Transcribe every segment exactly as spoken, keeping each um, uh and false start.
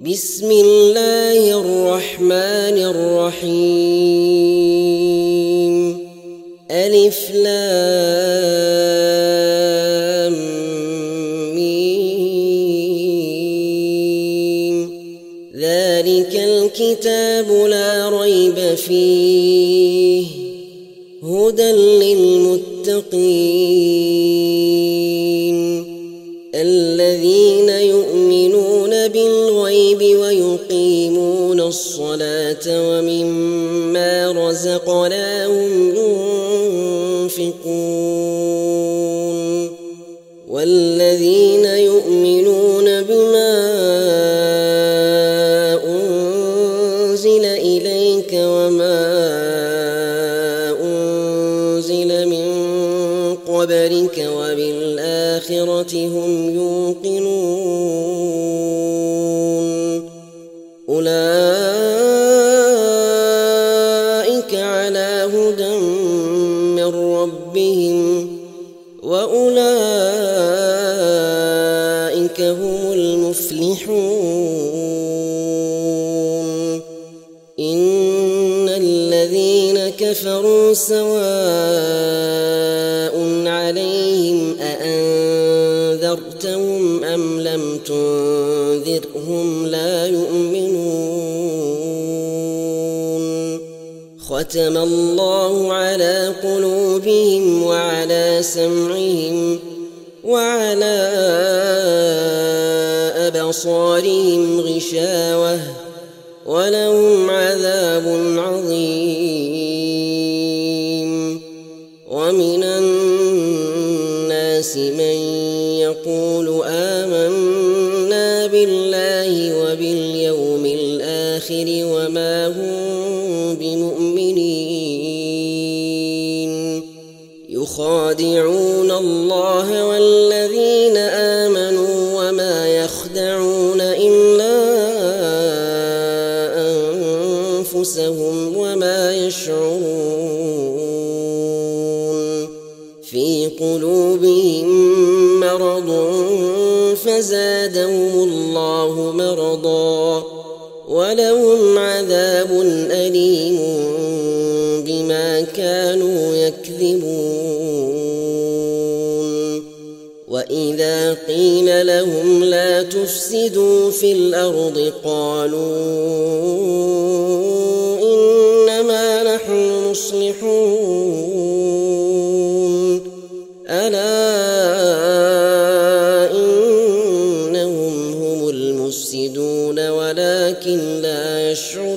بسم الله الرحمن الرحيم. ألف لام ميم. ذلك الكتاب لا ريب فيه هدى للمتقين الذين يؤمنون بالغيب ويقيمون الصلاة ومما رزقناهم ينفقون والذين يؤمنون بما أنزل إليك وما أنزل من قبلك وبالآخرة هم يوقنون أولئك على هدى من ربهم وأولئك هم المفلحون. إن الذين كفروا سواء عليهم أأنذرتهم أم لم تنذرهم لا يؤمنون. ختم الله على قلوبهم وعلى سمعهم وعلى أبصارهم غشاوة ولهم عذاب عظيم. ومن الناس من يقول آمنا بالله وباليوم الآخر وما هم بمؤمنين يخادعون الله والذين آمنوا وما يخدعون إلا أنفسهم وما يشعرون. في قلوبهم مرض فزادهم الله مرضا ولهم عذاب أليم بما كانوا يكذبون. وإذا قيل لهم لا تفسدوا في الأرض قالوا إنما نحن مصلحون ألا إنهم هم المفسدون ولكن لا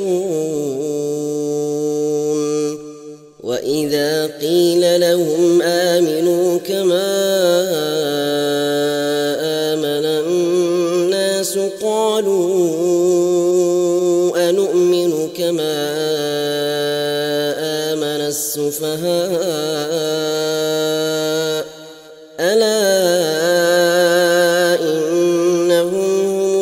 يشعرون. وإذا قيل لهم آمنوا كما آمن الناس قالوا أنؤمن كما آمن السفهاء ألا إنهم هم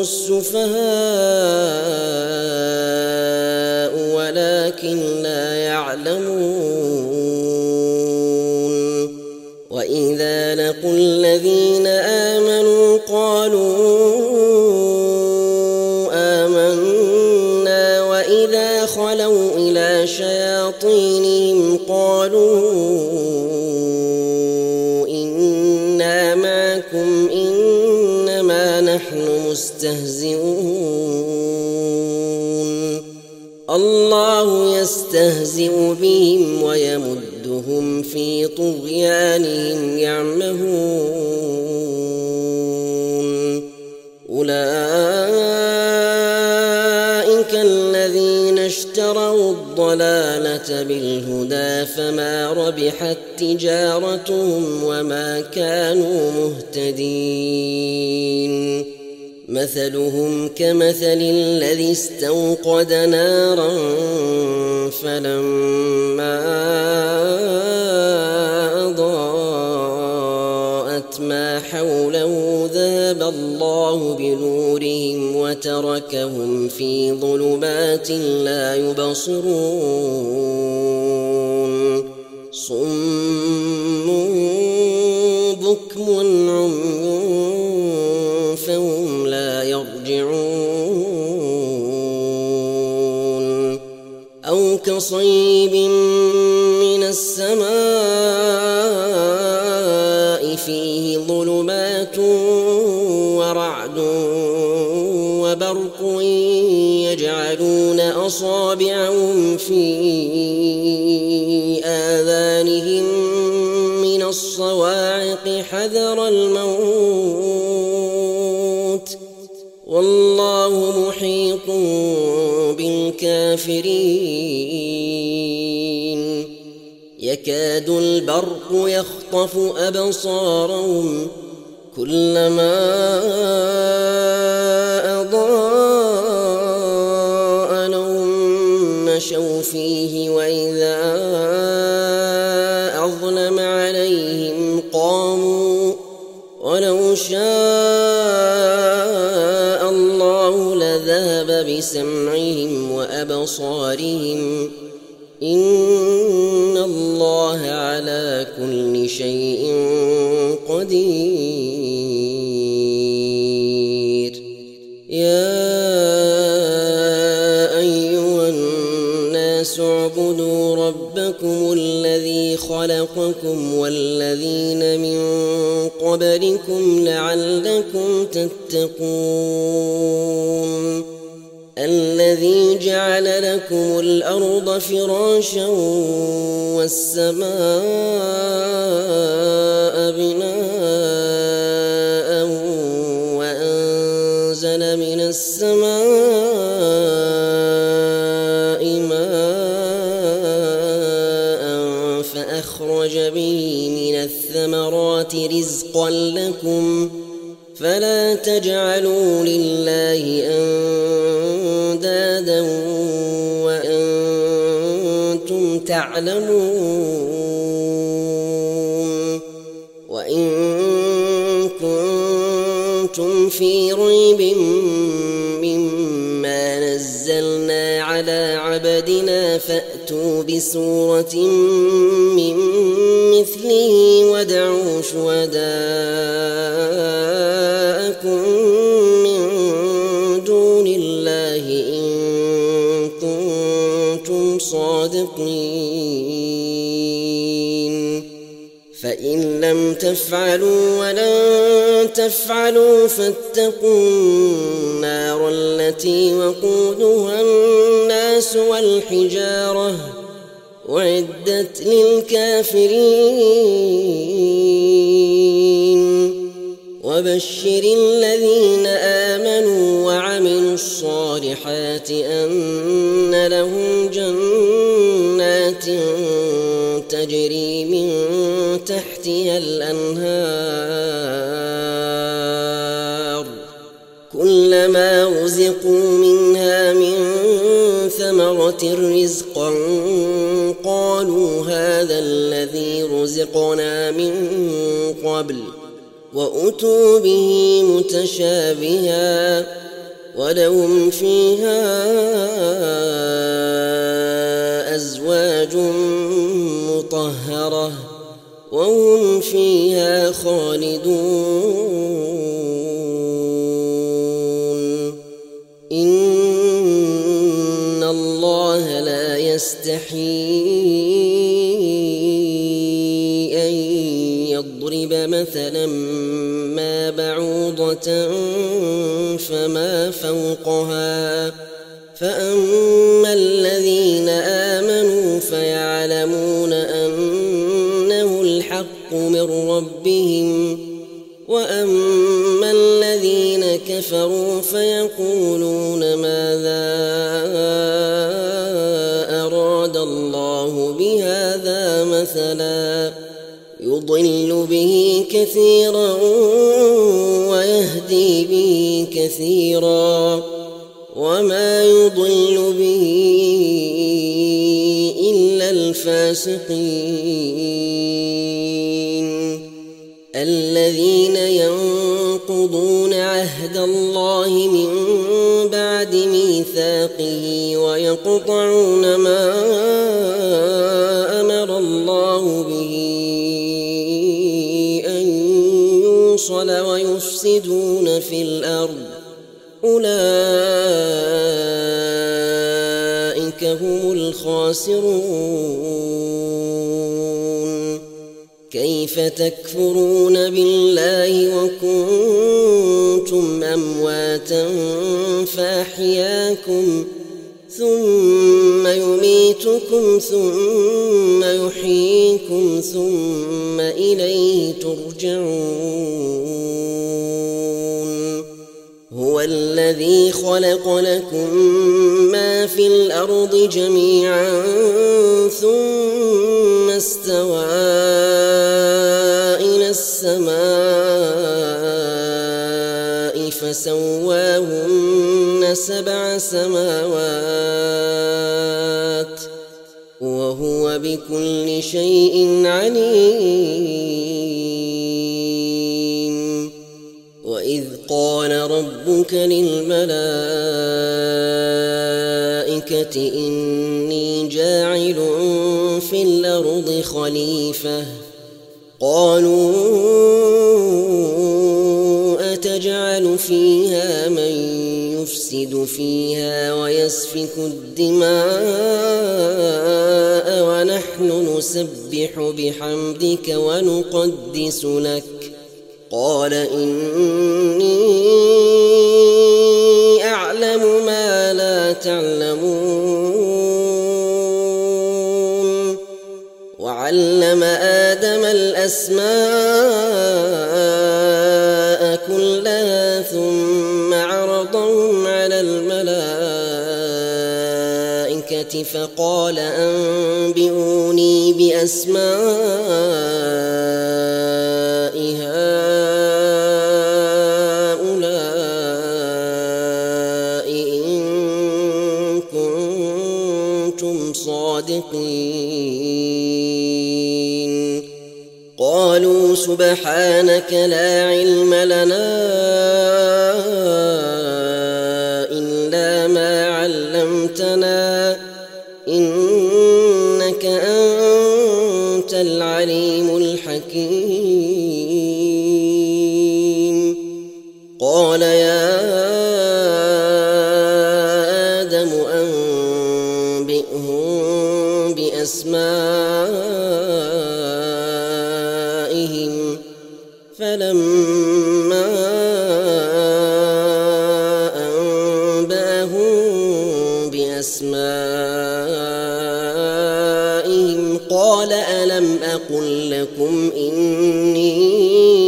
السفهاء ولكن لا يعلمون. وإذا لقوا الذين آمنوا قالوا آمنا وإذا خلوا إلى شياطينهم قالوا إنا معكم إنما نحن مستهزئون. الله يستهزئ بهم ويمدهم في طغيانهم يعمهون. أولئك الذين اشتروا الضلالة بالهدى فما ربحت تجارتهم وما كانوا مهتدين. مثلهم كمثل الذي استوقد نارا فلما أضاءت ما حوله ذهب الله بنورهم وتركهم في ظلمات لا يبصرون. صم بكم عمي فهم لا يرجعون. أو كصيب من السماء فيه ظلمات ورعد وبرق يجعلون أصابعهم في آذانهم من الصواعق حذر الموت والله محيط بالكافرين يكاد البرق يخطف أبصارهم كلما أضاء لهم مشوا فيه وإذا أظلم عليهم قاموا ولو شاء الله لذهب بسمعهم وأبصارهم إن الله على كل شيء قدير يا أيها الناس اعبدوا ربكم الذي خلقكم والذين من قبلكم لعلكم تتقون الذي جعل لكم الأرض فراشا والسماء بناء وأنزل من السماء ماء فأخرج به من الثمرات رزقا لكم فلا تجعلوا لله أندادا وأنتم تعلمون وإن كنتم في ريب مما نزلنا على عبدنا فأتوا بسورة من مثله وادعوا شهداءكم من دون الله إن كنتم صادقين فإن لم تفعلوا ولن تفعلوا فاتقوا النار التي وقودها الناس والحجارة أعدت للكافرين وبشر الذين آمنوا وعملوا الصالحات أن لهم جنات تجري من تحتها الأنهار كلما رزقوا منها من ثمرة رزقا قالوا هذا الذي رزقنا من قبل وأتوا به متشابها ولهم فيها أزواج مطهرة وهم فيها خالدون إن الله لا يستحيي أن يضرب مثلا ما بعوضة فما فوقها فأما الذين آمنوا فيعلمون أنه الحق من ربهم وأما الذين كفروا فيقولون ماذا أراد الله بهذا مثلا يضل به كثيرا ويهدي به كثيرا وما يضل به إلا الفاسقين الذين ينقضون عهد الله من بعد ميثاقه ويقطعون ما أمر الله به أن يوصل ويفسدون في الأرض أولئك هم الخاسرون كيف تكفرون بالله وكنتم أمواتا فأحياكم ثم يميتكم ثم يحييكم ثم إليه ترجعون هو الذي خلق لكم ما في الأرض جميعا ثم استوى إلى السماء فسواهن سبع سماوات وهو بكل شيء عليم وإذ قال ربك للملائكة إني جاعل في الأرض خليفة قالوا أتجعل فيها من يفسد فيها ويسفك الدماء ونحن نسبح بحمدك ونقدس لك قال إني أعلم ما لا تعلمون وعلم آدم الأسماء كلها ثم عرضهم على الملائكة فقال أنبئوني بأسماء هؤلاء إن كنتم صادقين قالوا سبحانك لا علم لنا إلا ما علمتنا إنك أنت العليم الحكيم قال يا آدم أنبئهم بأسمائهم فلما أنبأهم بأسمائهم قال ألم أقل لكم إني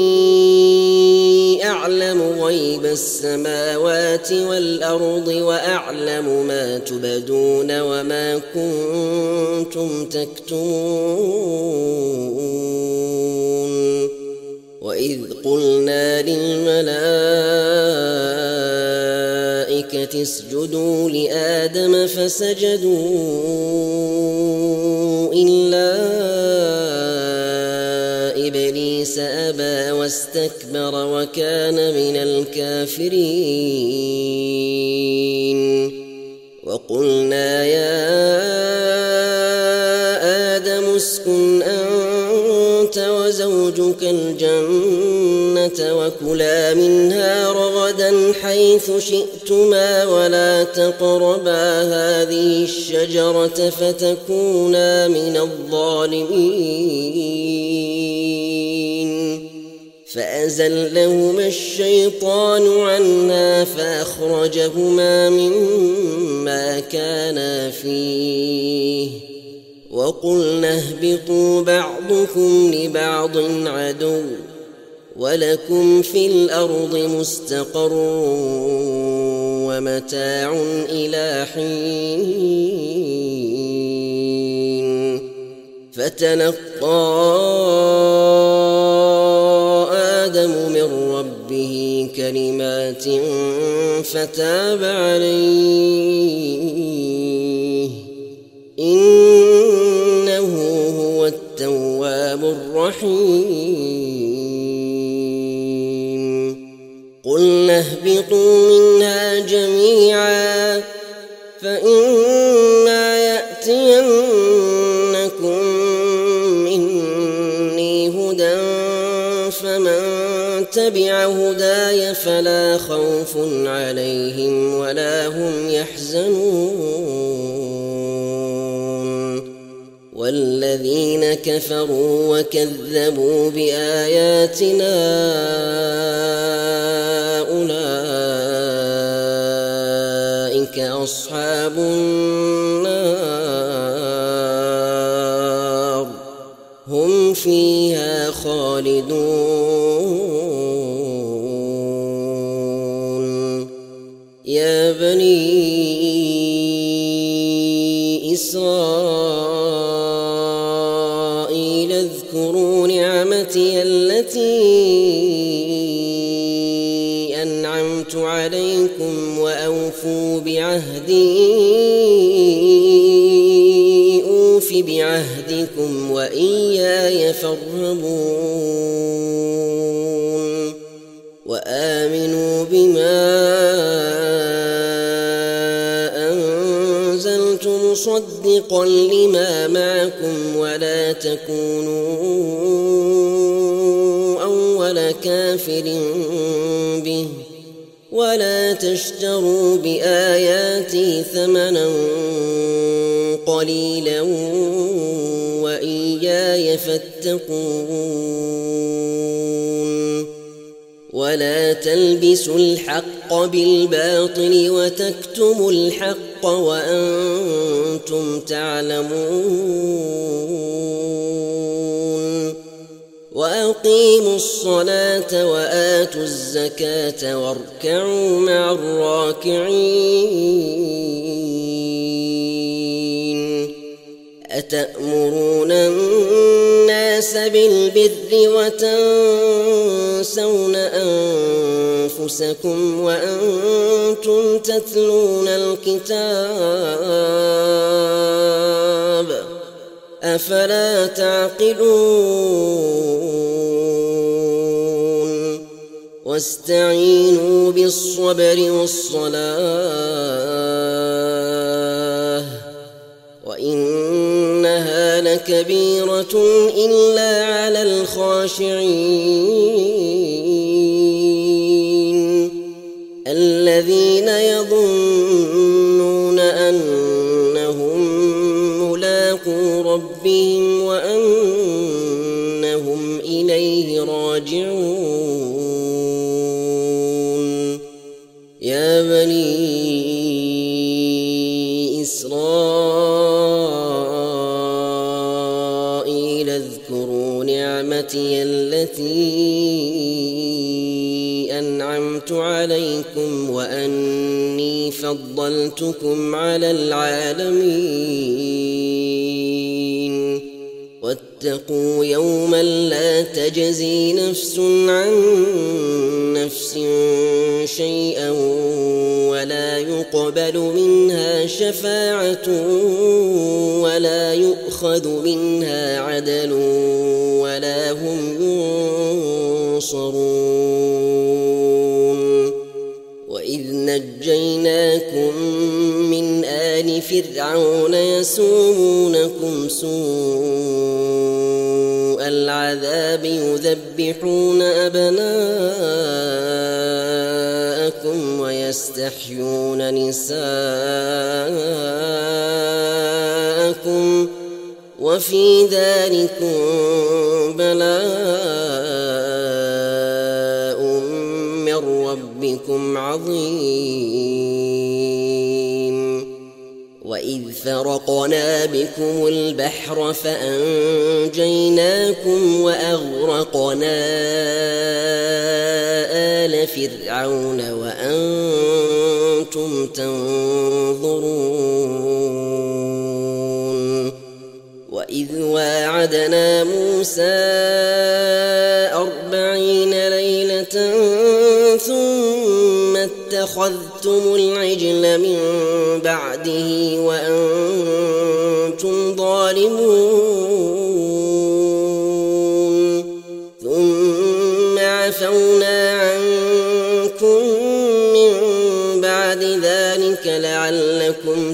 أعلم غيب السماوات والأرض وأعلم ما تبدون وما كنتم تكتمون وإذ قلنا للملائكة اسجدوا لآدم فسجدوا إلا إبليس أبى واستكبر وكان من الكافرين وقلنا يا آدم اسكن أنت وزوجك الجنة وكلا منها رغدا حيث شئتما ولا تقربا هذه الشجرة فتكونا من الظالمين فأزلهما الشيطان عنها فأخرجهما مما كانا فيه وقلنا اهبطوا بعضكم لبعض عدو ولكم في الأرض مستقر ومتاع إلى حين فتلقى آدم من ربه كلمات فتاب عليه إنه هو التواب الرحيم قلنا اهبطوا منها جميعا فإما يأتينكم مني هدى فمن تبع هداي فلا خوف عليهم ولا هم يحزنون والذين كفروا وكذبوا بآياتنا أولئك أصحاب النار هم فيها خالدون. يا بني إسرائيل اذكروا نعمتي التي أنعمت عليكم وأوفوا بعهدي أوف بعهدكم وإياي فارهبون. وآمنوا بما أنزلت مصدقا لما معكم ولا تكونوا أول كافر به ولا تشتروا بآياتي ثمنا قليلا وإياي فاتقون. ولا تلبسوا الحق بالباطل وتكتموا الحق وأنتم تعلمون. وأقيموا الصلاة وآتوا الزكاة واركعوا مع الراكعين. أتأمرون الناس بالبر وتنسون أنفسكم وأنتم تتلون الكتاب أفلا تعقلون. واستعينوا بالصبر والصلاة وإنها لكبيرة إلا على الخاشعين الذين يظنون أنهم ملاقو ربهم وأنهم إليه راجعون. يا بني إسرائيل اذكروا نعمتي التي أنعمت عليكم وأني فضلتكم على العالمين. واتقوا يوما لا تجزي نفس عن نفس شيئا ولا يقبل منها شفاعة ولا يؤخذ منها عدل ولا هم ينصرون. وإذ نجيناكم من آل فرعون يسومونكم سوء العذاب يذبحون أبناءكم ويستحيون نساءكم وفي ذلكم بلاء من ربكم عظيم. وإذ فرقنا بكم البحر فأنجيناكم وأغرقنا آل فرعون وأنتم تنظرون. وإذ واعدنا موسى أربعين ليلة ثم اتخذتم العجل من بعده وأنتم ظالمون ثم عفونا عنكم من بعد ذلك لعلكم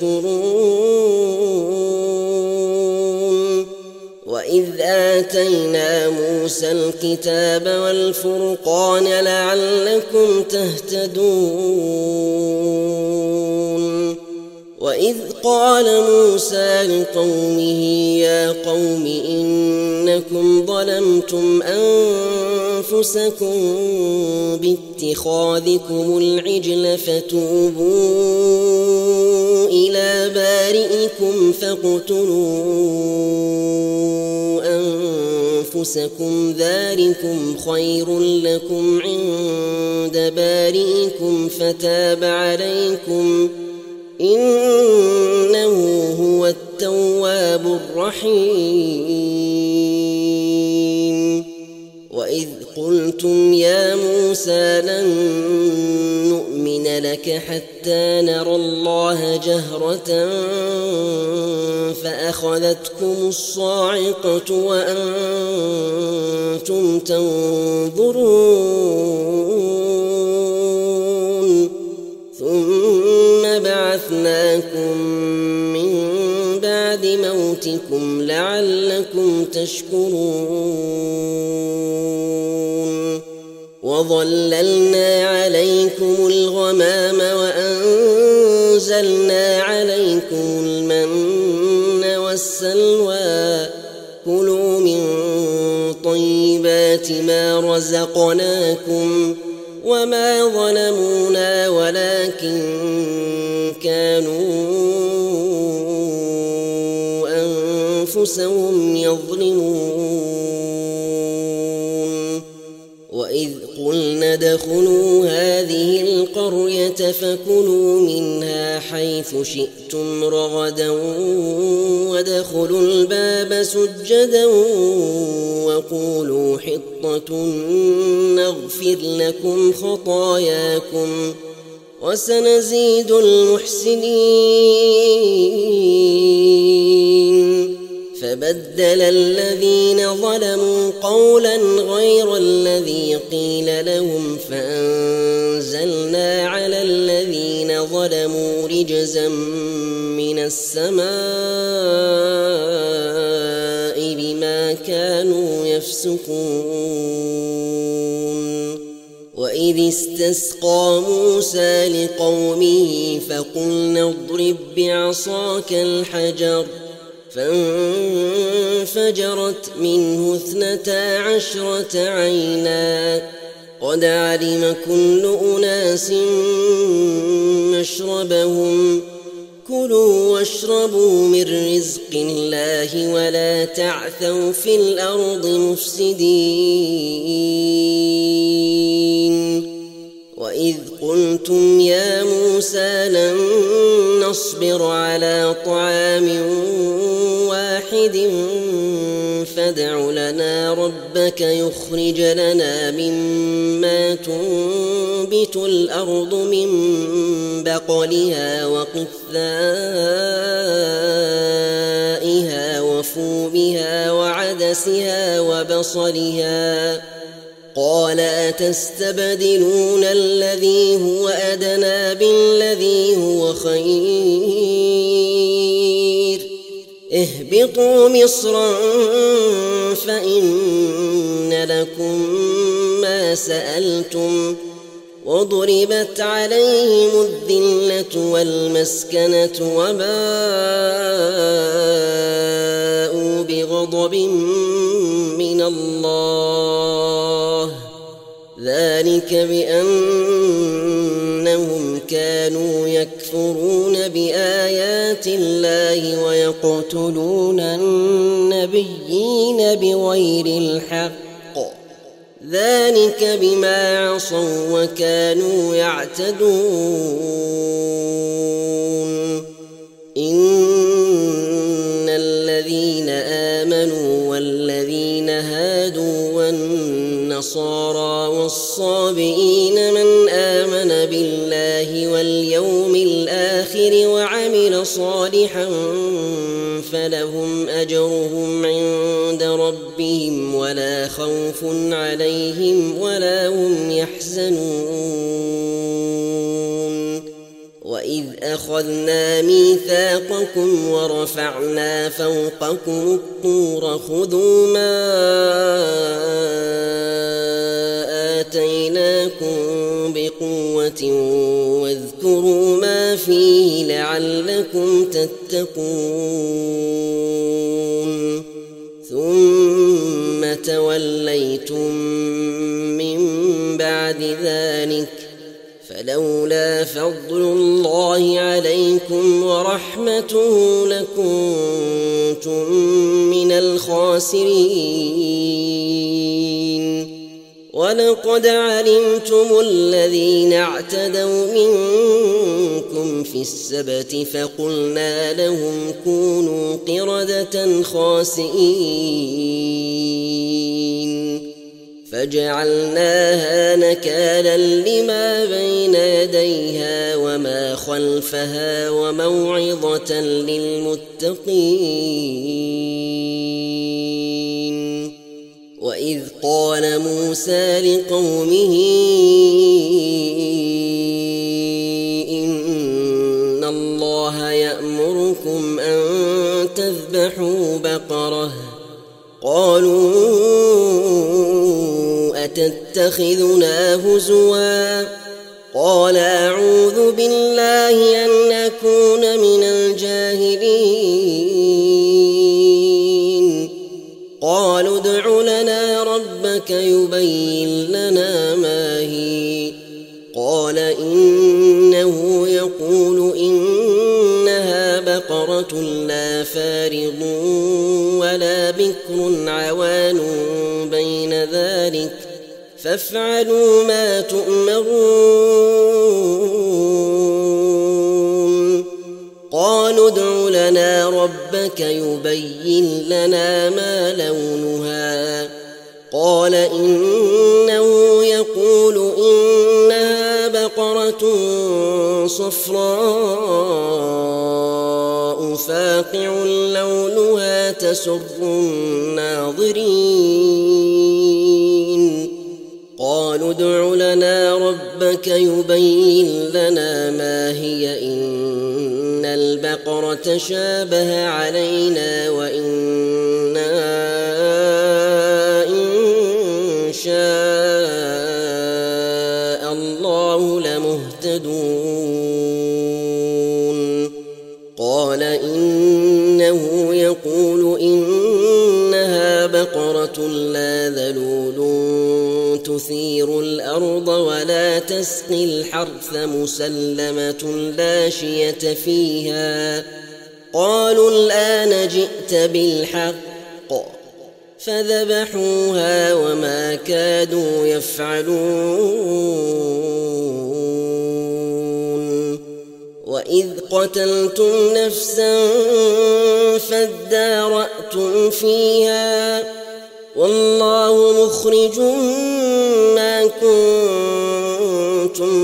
تشكرون. وإذ آتينا موسى الكتاب والفرقان لعلكم تهتدون. وإذ قال موسى لقومه يا قوم إنكم ظلمتم أنفسكم باتخاذكم العجل فتوبوا إلى بارئكم فاقتلوا أنفسكم ذلكم خير لكم عند بارئكم فتاب عليكم إنه هو التواب الرحيم. وإذ قلتم يا موسى لن نؤمن لك حتى نرى الله جهرة فأخذتكم الصاعقة وأنتم تنظرون ثم بعثناكم من بعد موتكم لعلكم تشكرون وظللنا عليكم الغمام وأنزلنا عليكم المن والسلوى كلوا من طيبات ما رزقناكم وما ظلمونا ولكن كانوا أنفسهم يظلمون. وإذ قلنا ادخلوا هذه القرية فكلوا منها حيث شئتم رغدا وادخلوا الباب سجدا وقولوا حطة نغفر لكم خطاياكم وسنزيد المحسنين. فبدل الذين ظلموا قولا غير الذي قيل لهم فأنزلنا على الذين ظلموا رجزا من السماء بما كانوا يفسقون. وإذ استسقى موسى لقومه فقلنا اضرب بعصاك الحجر فانفجرت منه اثنتا عشرة عينا قد علم كل أناس مشربهم كلوا واشربوا من رزق الله ولا تعثوا في الأرض مفسدين. وإذ قلتم يا موسى لن نصبر على طعام واحد فادع لنا ربك يخرج لنا مما تنبت الأرض من بقلها وقثائها وفومها وعدسها وبصلها قال أتستبدلون الذي هو أدنى بالذي هو خير اهبطوا مصرا فإن لكم ما سألتم وضربت عليهم الذلة والمسكنة وباءوا بغضب من الله ذلك بأنهم كانوا يكفرون بآيات الله ويقتلون النبيين بغير الحق ذلك بما عصوا وكانوا يعتدون. إن الذين آمنوا والذين هادوا والنصارى والصابئين من آمن بالله واليوم الآخر وعمل صالحا فلهم أجرهم عند ربهم ولا خوف عليهم ولا هم يحزنون. وإذ أخذنا ميثاقكم ورفعنا فوقكم الطور خذوا ما آتيناكم بقوة واذكروا ما فيه لعلكم تتقون ثم توليتم من بعد ذلك فلولا فضل الله عليكم ورحمته لكنتم من الخاسرين ولقد علمتم الذين اعتدوا منكم في السبت فقلنا لهم كونوا قردة خاسئين فجعلناها نكالا لما بين يديها وما خلفها وموعظة للمتقين وإذ قال موسى لقومه إن الله يأمركم أن تذبحوا بقرة قالوا أتتخذنا هزوا قال أعوذ بالله أن أكون من الجاهلين قالوا ادع لنا ربك يبين لنا ما هي قال إنه يقول إنها بقرة لا فارض ولا بكر عوان بين ذلك فافعلوا ما تؤمرون قالوا ادع لنا ربك يبين لنا ما لونها قال إنه يقول إنها بقرة صفراء فاقع لونها تسر الناظرين قالوا ادع لنا ربك يبين لنا ما هي إن البقرة شابه علينا وإنا إن شاء الله لمهتدون قال إنه يقول إنها بقرة لا ذلول تثير الأرض ولا تسقي الحرث مسلمة لا شية فيها قالوا الآن جئت بالحق فذبحوها وما كادوا يفعلون وإذ قتلتم نفسا فادارأتم فيها والله مخرج ما كنتم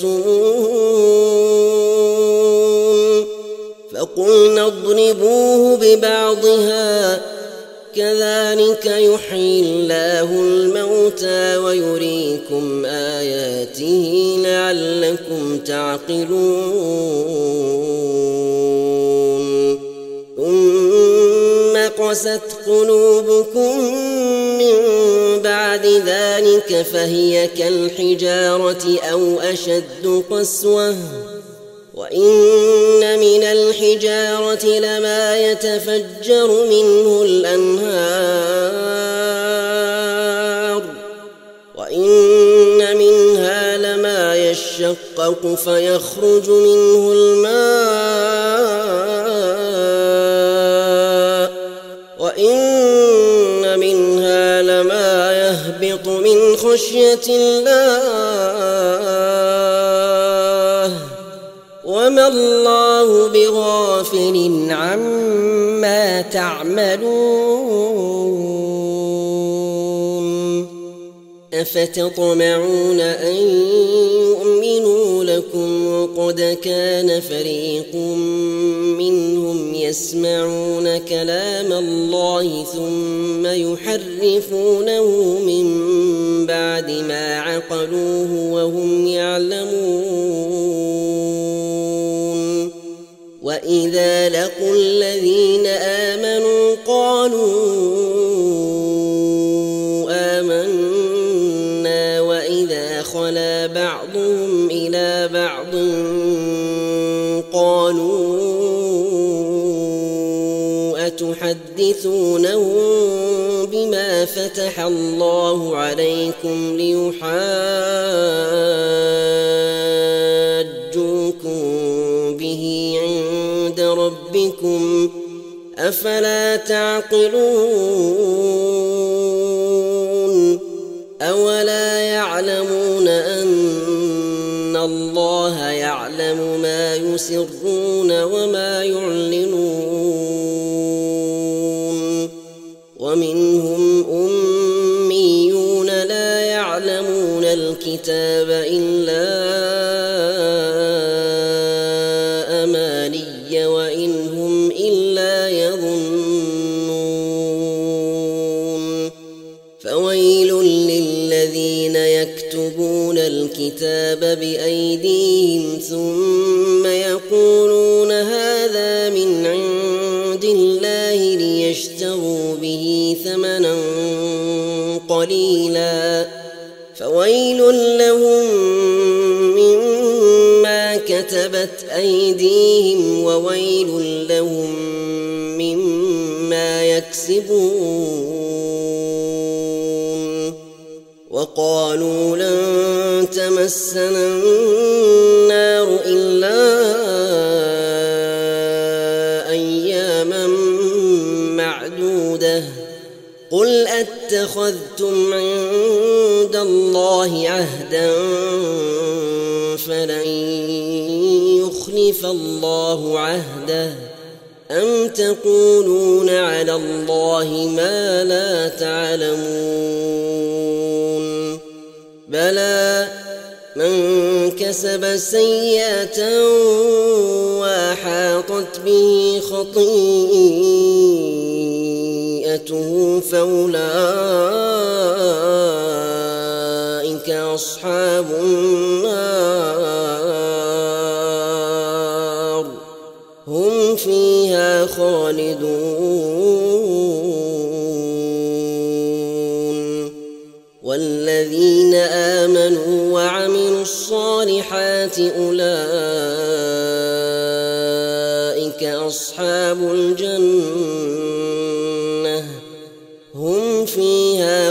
تكتمون فقلنا اضربوه ببعضها كذلك يحيي الله الموتى ويريكم آياته لعلكم تعقلون ثم قست قلوبكم من بعد ذلك فهي كالحجارة أو أشد قسوة وإن من الحجارة لما يتفجر منه الأنهار وإن منها لما يشقق فيخرج منه الماء وإن منها لما يهبط من خشية الله وما الله بغافل عما تعملون أفتطمعون أن يؤمنوا لكم وقد كان فريق منهم يسمعون كلام الله ثم يحرفونه من بعد ما عقلوه وهم يعلمون وإذا لقوا الذين آمنوا قالوا آمنا وإذا خلا بعضهم إلى بعض قالوا قالوا أتحدثونهم بما فتح الله عليكم ليحاجوكم به عند ربكم أفلا تعقلون أولا يعلمون أن الله يعلم ما يسرون وما يعلنون ومنهم أميون لا يعلمون الكتاب إلا أماني وإن هم إلا يظنون فويل للذين يكتبون الكتاب بأيديهم ثم يقولون هذا من عند الله ليشتروا به ثمنا قليلا فويل لهم مما كتبت أيديهم وويل لهم مما يكسبون وقالوا لن تمسنا النار إلا أياما معدودة قل أتخذتم عند الله عهدا فلن يخلف الله عهده أم تقولون على الله ما لا تعلمون بلى من كسب سيئة وأحاطت به خطيئته فأولئك أصحاب النار هم فيها خالدون والذين آمنوا وعملوا الصالحات أولئك أصحاب الجنة هم فيها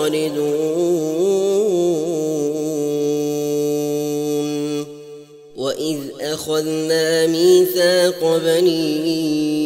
خالدون وإذ أخذنا ميثاق بني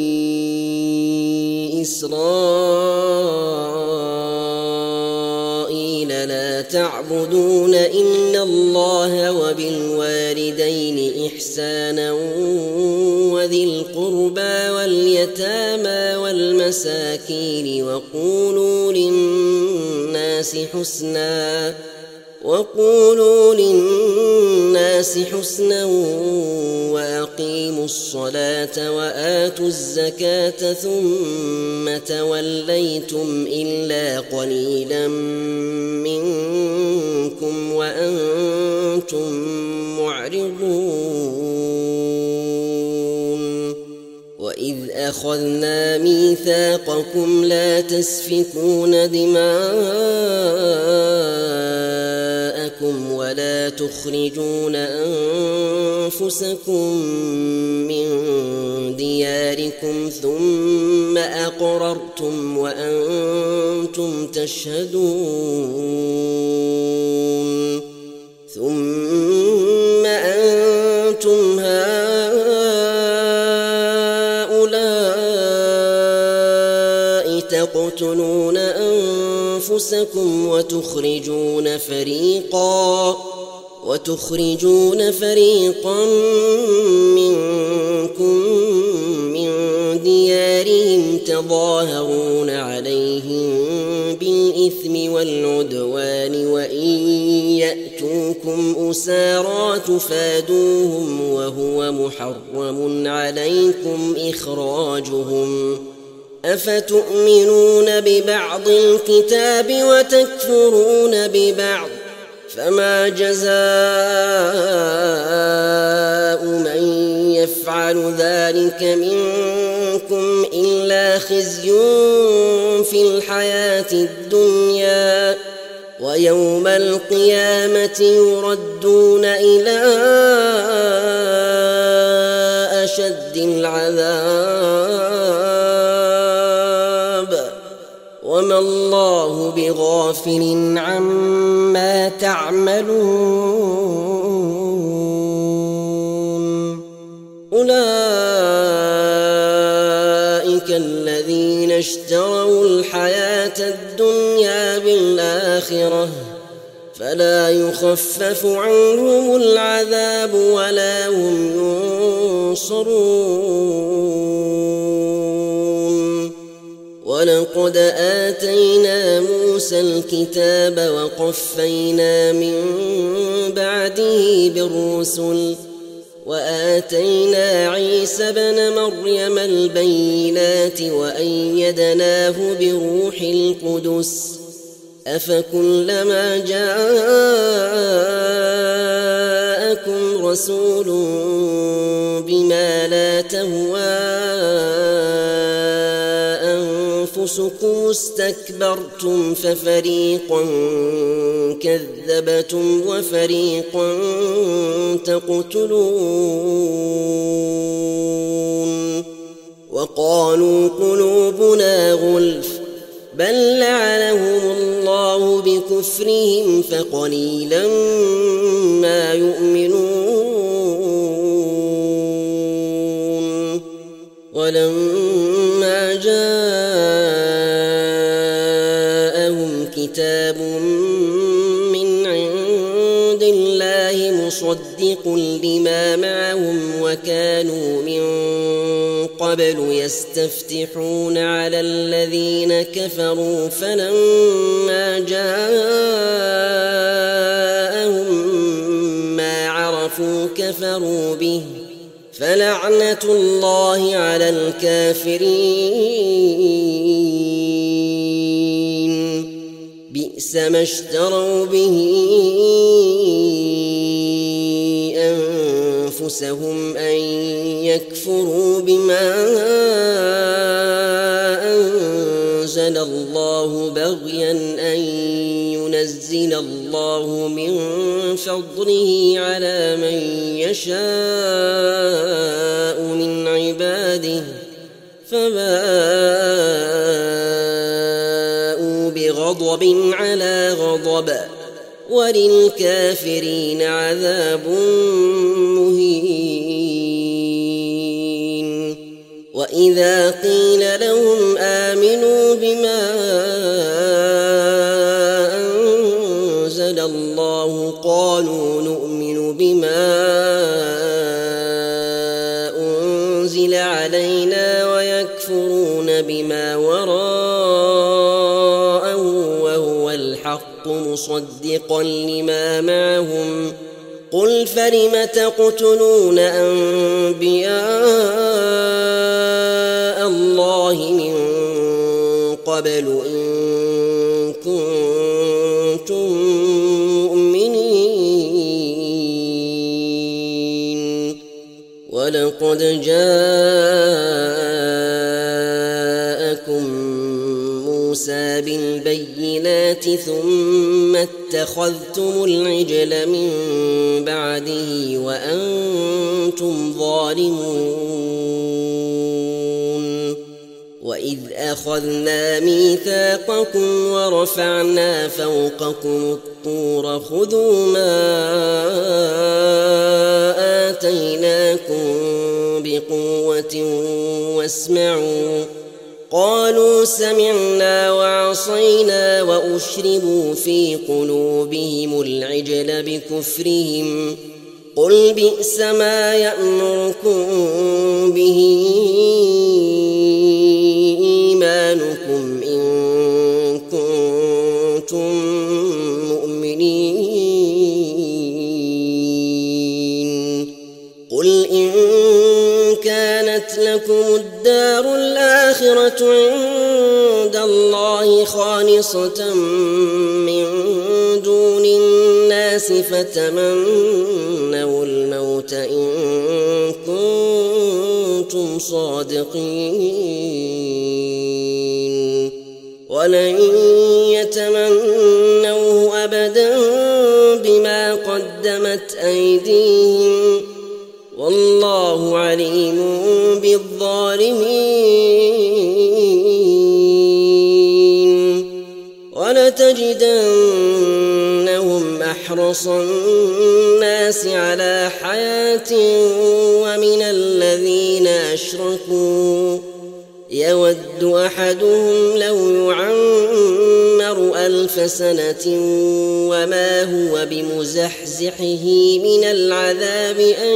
إسرائيل لا تعبدون إلا الله وبالوالدين إحسانا وذي القربى واليتامى والمساكين وقولوا للناس حسنا وقولوا للناس حسنا وأقيموا الصلاة وآتوا الزكاة ثم توليتم إلا قليلا منكم وأنتم معرضون وإذ أخذنا ميثاقكم لا تسفكون دماءكم ولا تخرجون أنفسكم من دياركم ثم أقررتم وأنتم تشهدون ثم أنتم هؤلاء تقتلون أنفسكم وتخرجون فريقا وتخرجون فريقا منكم من ديارهم تظاهرون عليهم بالإثم والعدوان وإن يأتوكم أسارى تفادوهم وهو محرم عليكم إخراجهم أفتؤمنون ببعض الكتاب وتكفرون ببعض فما جزاء من يفعل ذلك منكم إلا خزي في الحياة الدنيا ويوم القيامة يردون إلى أشد العذاب وما الله بغافل عما تعملون أولئك الذين اشتروا الحياة الدنيا بالآخرة فلا يخفف عنهم العذاب ولا هم ينصرون ولقد آتينا موسى الكتاب وقفينا من بعده بالرسل وآتينا عيسى ابن مريم البينات وأيدناه بروح القدس أفكلما جاءكم رسول بما لا تهوى أنفسكم استكبرتم ففريقا كذبتم وفريقا تقتلون وقالوا قلوبنا غلف بل لعنهم الله بكفرهم فقليلا ما يؤمنون ولما جاءهم كتاب من عند الله مصدق لما معهم وكانوا من قبل يستفتحون على الذين كفروا فلما جاءهم ما عرفوا كفروا به فلعنة الله على الكافرين بئس ما اشتروا به أنفسهم أن يكفروا بما أنزل الله بغيا أن ينزل الله من فضله على من يشاء من عباده فباءوا بغضب على غضب وللكافرين عذاب مهين وإذا قيل لهم آمنوا بما أنزل الله قالوا نؤمن بما أنزل علينا ويكفرون بما وراءه وهو الحق مصدقا لما معهم قل فلم تقتلون أنبياء الله من قبل إن كنتم مؤمنين ولقد جاءكم موسى بالبينات ثم اتخذتم العجل من بعده وأنتم ظالمون وإذ أخذنا ميثاقكم ورفعنا فوقكم الطور خذوا ما آتيناكم بقوة واسمعوا قالوا سمعنا وعصينا وأشربوا في قلوبهم العجل بكفرهم قل بئس ما يأمركم به إيمانكم إن كنتم مؤمنين قل إن كانت لكم الدار الآخرة عند الله خالصة من دون الناس فتمنوا الموت إن كنتم صادقين ولن يتمنوه أبدا بما قدمت أيديهم والله عليم بالظالمين ولتجدنهم أحرص الناس على حياة ومن الذين أشركوا يود أحدهم لو يعمر ألف سنة وما هو بمزحزحه من العذاب أن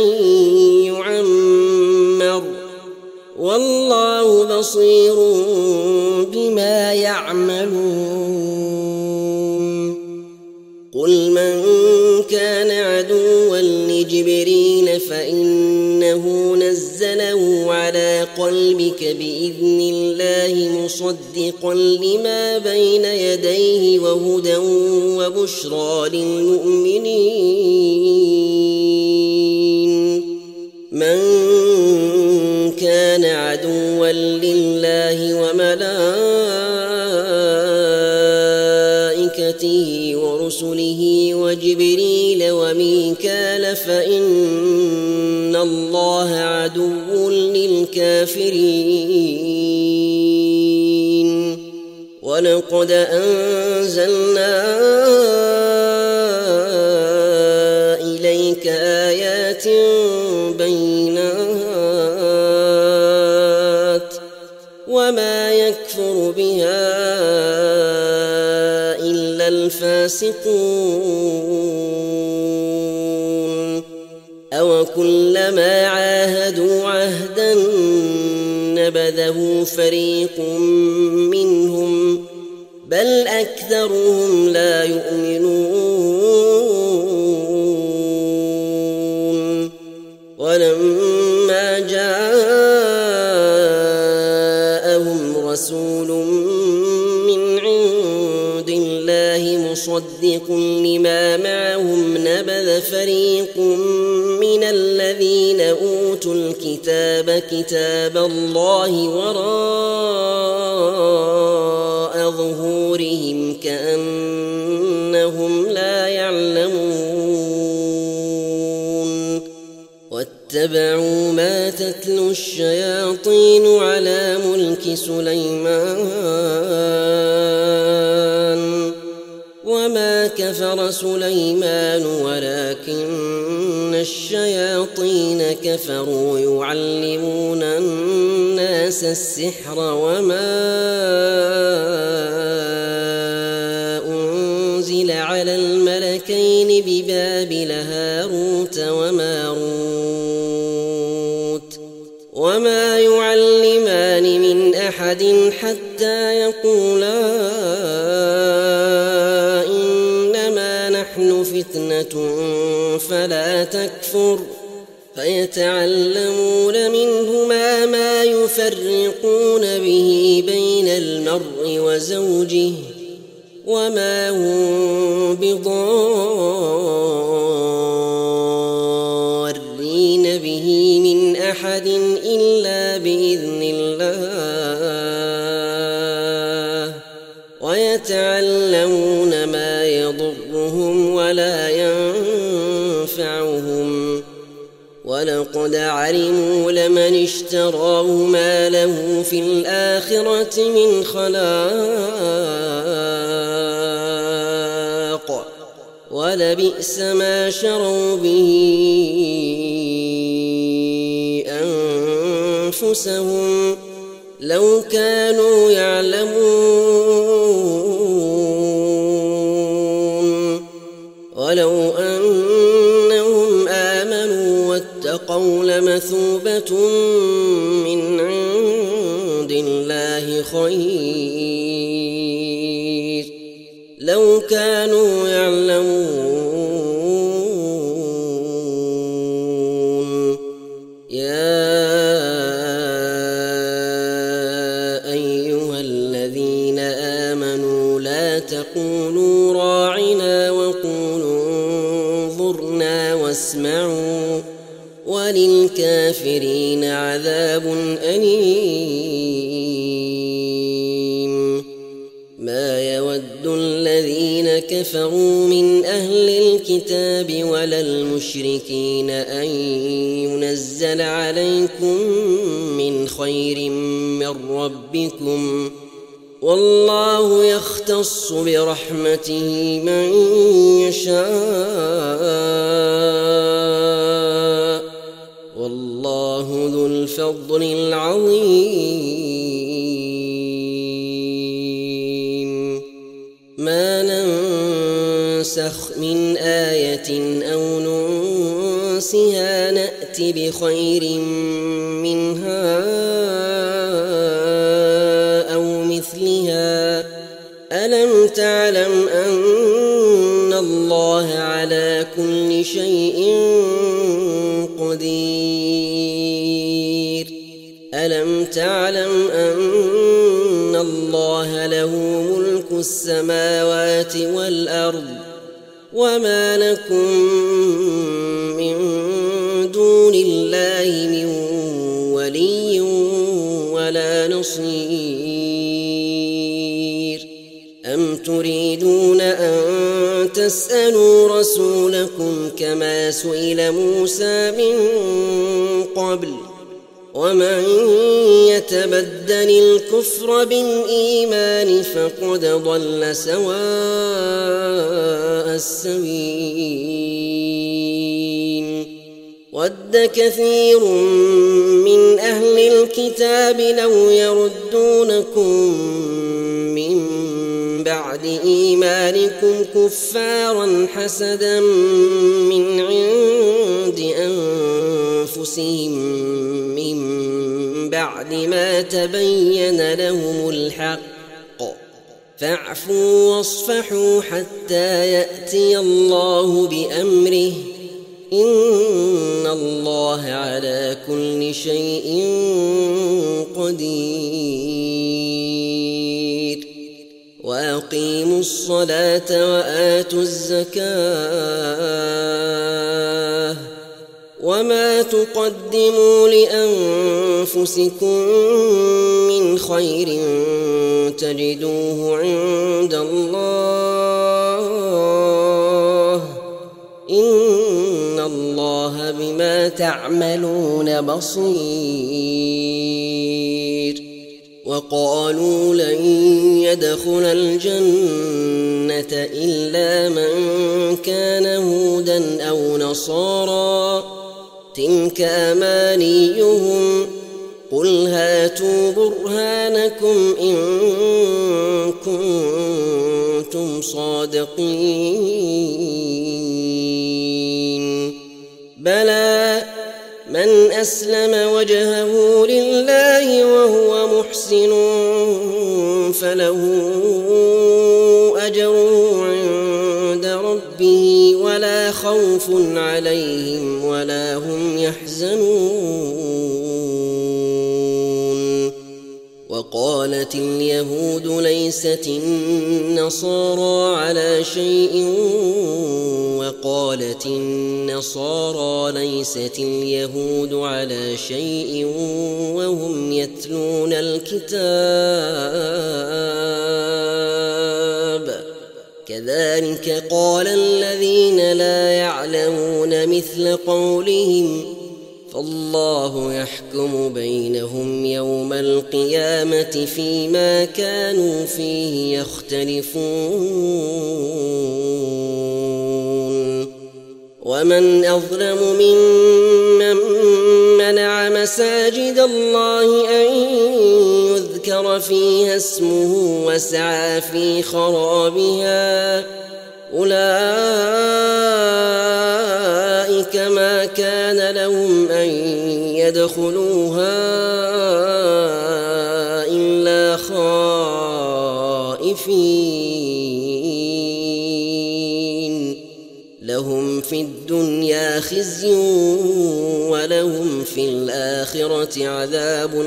يعمر والله بصير بما يعملون قل من كان عدوا لجبريل فإنه نزله على قلبك بإذن الله مصدقا لما بين يديه وهدى وبشرى للمؤمنين من كان عدوا لله وملائكته ورسله وجبريل وميكال فإن الله عدو للكافرين ولقد أنزلنا إليك آيات بينات وما يكفر بها إلا الفاسقون أو كلما عاهدوا عهدا نبذه فريق منهم بل أكثرهم لا يؤمنون ولما جاءهم رسول من عند الله مصدق لما معهم نبذ فريق من الذين أوتوا الكتاب كتاب الله وراء ظهورهم كأنهم لا يعلمون واتبعوا ما تتلو الشياطين على ملك سليمان وما كفر سليمان ولكن الشياطين كفروا يعلمون الناس السحر وما أنزل على الملكين ببابل هاروت وماروت وما يعلمان من أحد حتى يقولا نحن فتنة فلا تكفر فيتعلمون منهما ما يفرقون به بين المرء وزوجه وما هم بضارين به من أحد إلا بإذن الله ويتعلمون ما يضرهم ولا ينفعهم ولقد علموا لمن اشتراه ما له في الآخرة من خلاق ولبئس ما شروا به أنفسهم لو كانوا يعلمون ولو أنهم آمنوا واتقوا لمثوبة من عند الله خير لو كانوا يعلمون يا أيها الذين آمنوا لا تقولوا راعنا وقولوا انظرنا واسمعوا وللكافرين عذاب أليم ما يود الذين كفروا من أهل الكتاب ولا المشركين أن ينزل عليكم من خير من ربكم والله يختص برحمته من يشاء والله ذو الفضل العظيم. ما ننسخ من آية أو ننسها نأت بخير منها أو مثلها ألم تعلم أن الله على كل شيء قدير ألم تعلم أن الله له ملك السماوات والأرض وما لكم من دون الله من ولي ولا نصير أم تريدون أن تسألوا رسولكم كما سئل موسى من قبل ومن يتبدل الكفر بالإيمان فقد ضل سواء السبيل. ود كثير من أهل الكتاب لو يردونكم من بعد إيمانكم كفارا حسدا من عند أنفسهم من بعد ما تبين لهم الحق فاعفوا واصفحوا حتى يأتي الله بأمره إن الله على كل شيء قدير. وأقيموا الصلاة وآتوا الزكاة وما تقدموا لأنفسكم من خير تجدوه عند الله إن الله بما تعملون بصير. وقالوا لن يدخل الجنة إلا من كان هودا أو نصارى تلك أمانيهم قل هاتوا برهانكم إن كنتم صادقين. بلى من أسلم وجهه لله وهو محسن فله أجره عند ربه ولا خوف عليهم ولا هم يحزنون. وقالت اليهود ليست النصارى على شيء وقالت النصارى ليست اليهود على شيء وهم يتلون الكتاب كذلك قال الذين لا يعلمون مثل قولهم فالله يحكم بينهم يوم القيامة فيما كانوا فيه يختلفون. ومن أظلم ممن منع مساجد الله أن يذكر فيها اسمه وسعى في خرابها أولئك ما كان لهم أن يدخلوها إلا خائفين لهم في الدنيا خزي ولهم في الآخرة عذاب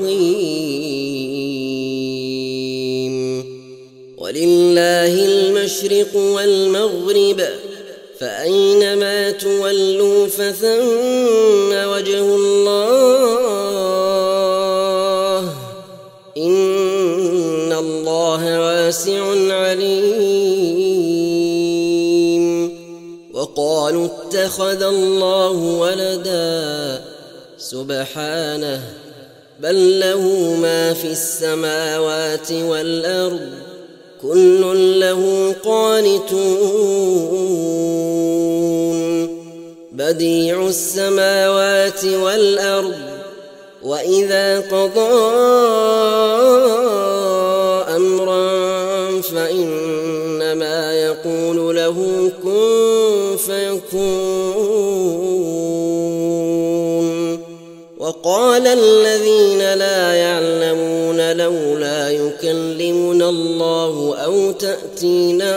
عظيم. ولله المشرق والمغرب فأينما تولوا فثم وجه الله إن الله واسع عليم. قالوا اتخذ الله ولدا سبحانه بل له ما في السماوات والأرض كل له قانتون بديع السماوات والأرض وإذا قضى أمرا فإنما يقول له كن فيكون وقال الذين لا يعلمون لولا يكلمنا الله أو تأتينا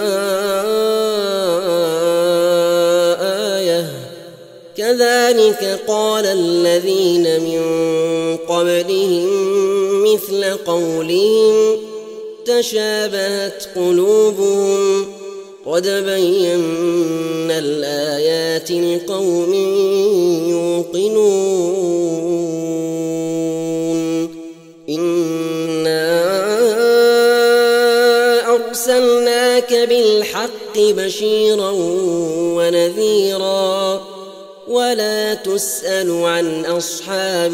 آية كذلك قال الذين من قبلهم مثل قولهم تشابهت قلوبهم قد بينا الآيات لقوم يوقنون إنا أرسلناك بالحق بشيرا ونذيرا ولا تسأل عن أصحاب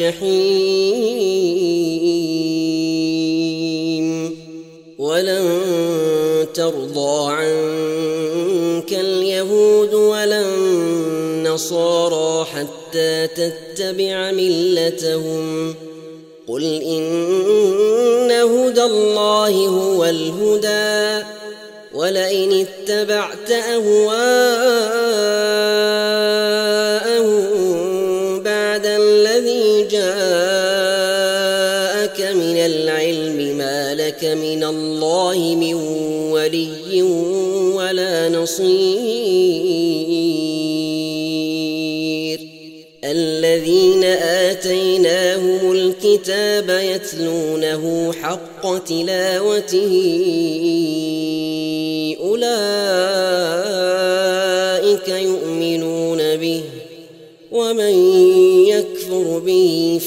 الجحيم ولن ترضى عنك اليهود ولا النصارى حتى تتبع ملتهم قل إن هدى الله هو الهدى ولئن اتبعت أهواءهم بعد الذي جاءك من العلم ما لك من الله من ولي ولا نصير الذين آتيناهم الكتاب يتلونه حق تلاوته أولئك يؤمنون به ومن يكفر به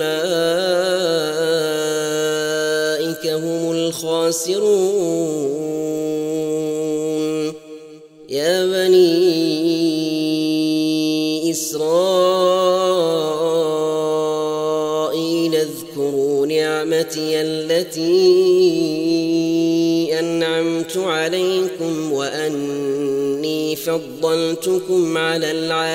فأولئك هم الخاسرون يا بني إسرائيل اذكروا نعمتي التي أنعمت عليكم وأني فضلتكم على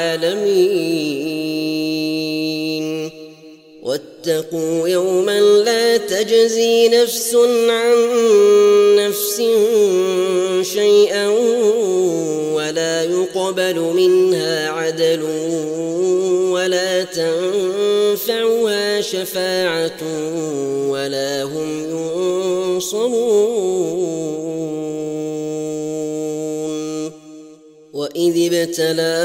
العالمين واتقوا يوما لا تجزي نفس عن نفس شيئا ولا يقبل منها عدل ولا تنفعها شفاعة ولا هم ينصرون وإذ ابتلى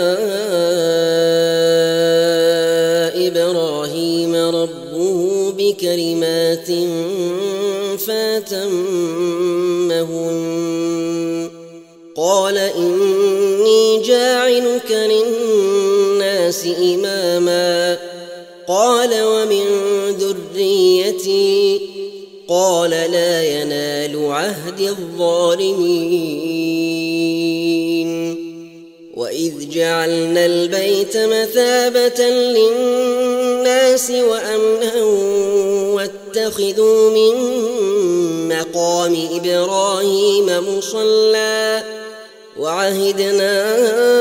إبراهيم ربه بكلمات فأتمهن قال إني جاعلك للناس إماما قال ومن ذريتي قال لا ينال عهد الظالمين وإذ جعلنا البيت مثابة للناس وأمنا واتخذوا من مقام إبراهيم مصلى وعهدنا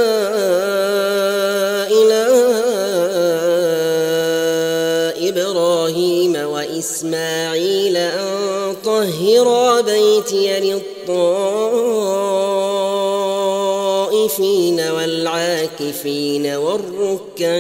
إلى إبراهيم وإسماعيل أن طهرا بيتي للطائفين والعاكفين والركع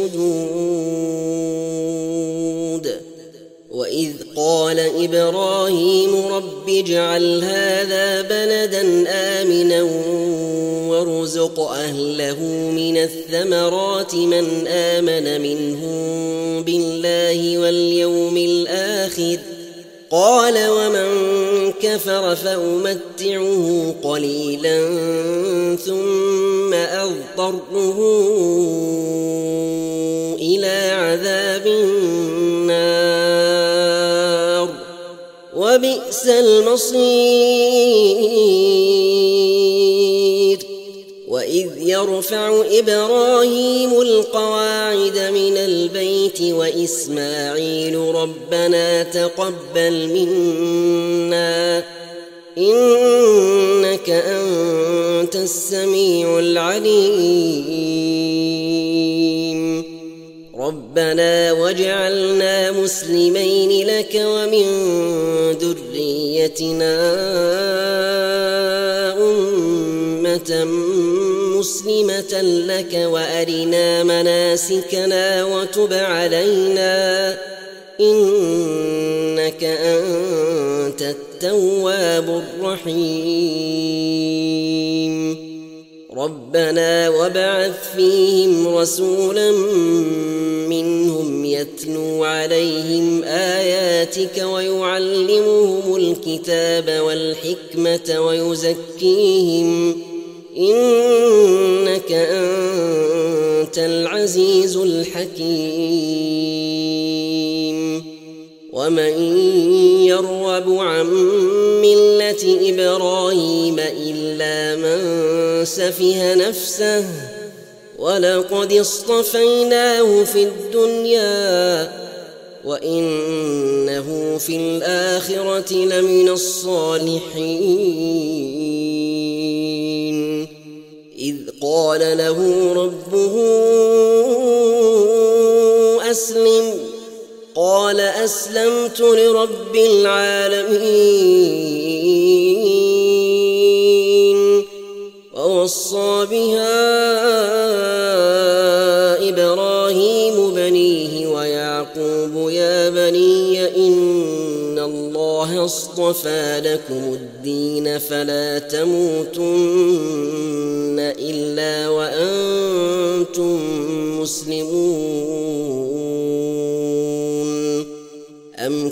السجود وإذ قال إبراهيم رب اجعل هذا بلدا آمنا وارزق أهله من الثمرات من آمن منهم بالله واليوم الآخر قال ومن كفر فأمتعه قليلا ثم أضطره إلى عذاب النار وبئس المصير وإذ يرفع إبراهيم القواعد من البيت وإسماعيل ربنا تقبل منا إنك أنت السميع العليم ربنا واجعلنا مسلمين لك ومن ذريتنا أمة مسلمة لك وأرنا مناسكنا وتب علينا إنك أنت التواب الرحيم ربنا وابعث فيهم رسولا منهم يتلو عليهم آياتك ويعلمهم الكتاب والحكمة ويزكيهم إنك أنت العزيز الحكيم ومن يرغب عن ملة إبراهيم إلا من سفه نفسه ولقد اصطفيناه في الدنيا وإنه في الآخرة لمن الصالحين إذ قال له ربه أسلم قال أسلمت لرب العالمين ووصى بها إبراهيم بنيه ويعقوب يا بني إن الله اصطفى لكم الدين فلا تموتن إلا وأنتم مسلمون أم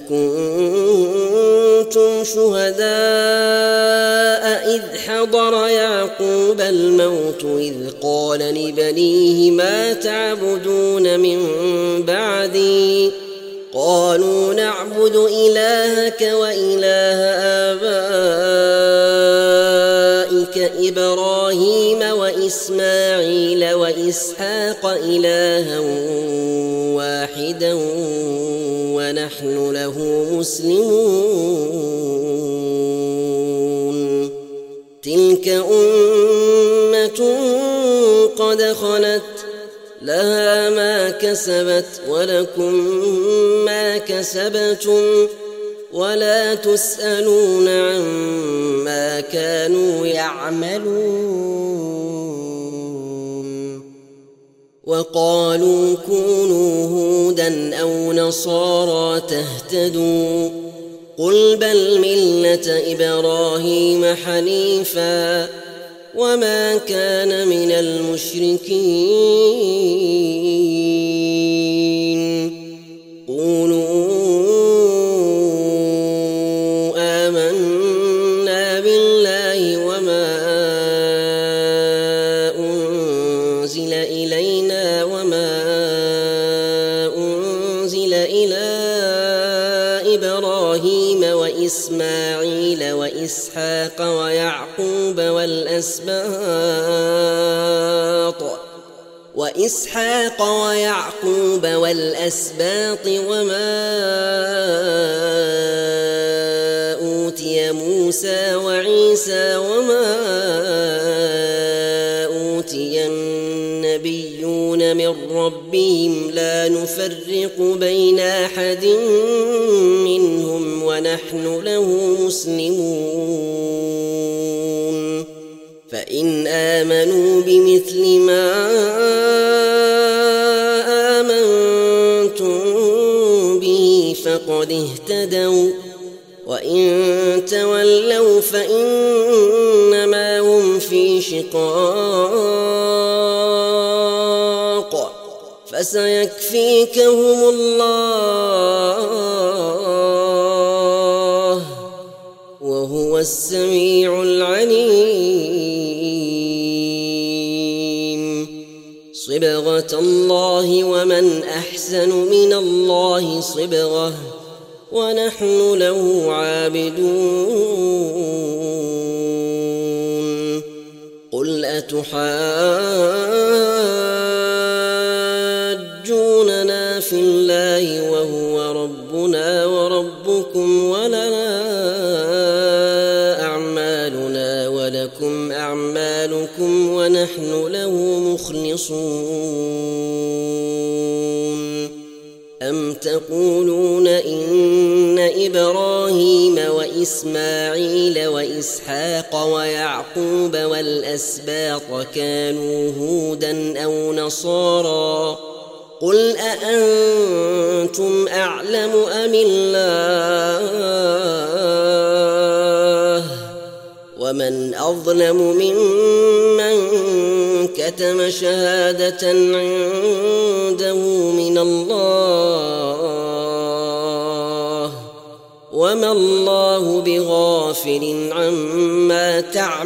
كنتم شهداء إذ حضر يعقوب الموت إذ قال لبنيه ما تعبدون من بعدي قالوا نعبد إلهك وإله آبائك إبراهيم وإسماعيل وإسحاق إلها واحدا ونحن له مسلمون تلك أمة قد خلت لها ما كسبت ولكم ما كسبتم ولا تسألون عما كانوا يعملون وقالوا كونوا هودا أو نصارى تهتدوا قل بل ملة إبراهيم حنيفا وما كان من المشركين قولوا آمنا بالله وما أنزل إلينا وما أنزل إلى إبراهيم وإسماعيل وإسحاق ويعقوب والأسباط وإسحاق ويعقوب والأسباط وما أوتي موسى وعيسى وما أوتي النبيون من ربهم لا نفرق بين أحد منهم ونحن له مسلمون فإن آمنوا بمثل ما آمنتم به فقد اهتدوا وإن تولوا فإنما هم في شقاق فسيكفيكهم الله وهو السميع العليم صبغة الله ومن أحسن من الله صبغة ونحن له عابدون قل قل أتحاجوننا في الله وهو ربنا وربكم ولنا أعمالنا ولكم أعمالكم ونحن له مخلصون أم تقولون إن إبراهيم وإسماعيل وإسحاق ويعقوب والأسباط كانوا هودا أو نصارى قل أأنتم أعلم أم الله ومن أظلم ممن كتم شهادة عنده من الله وما الله بغافل عما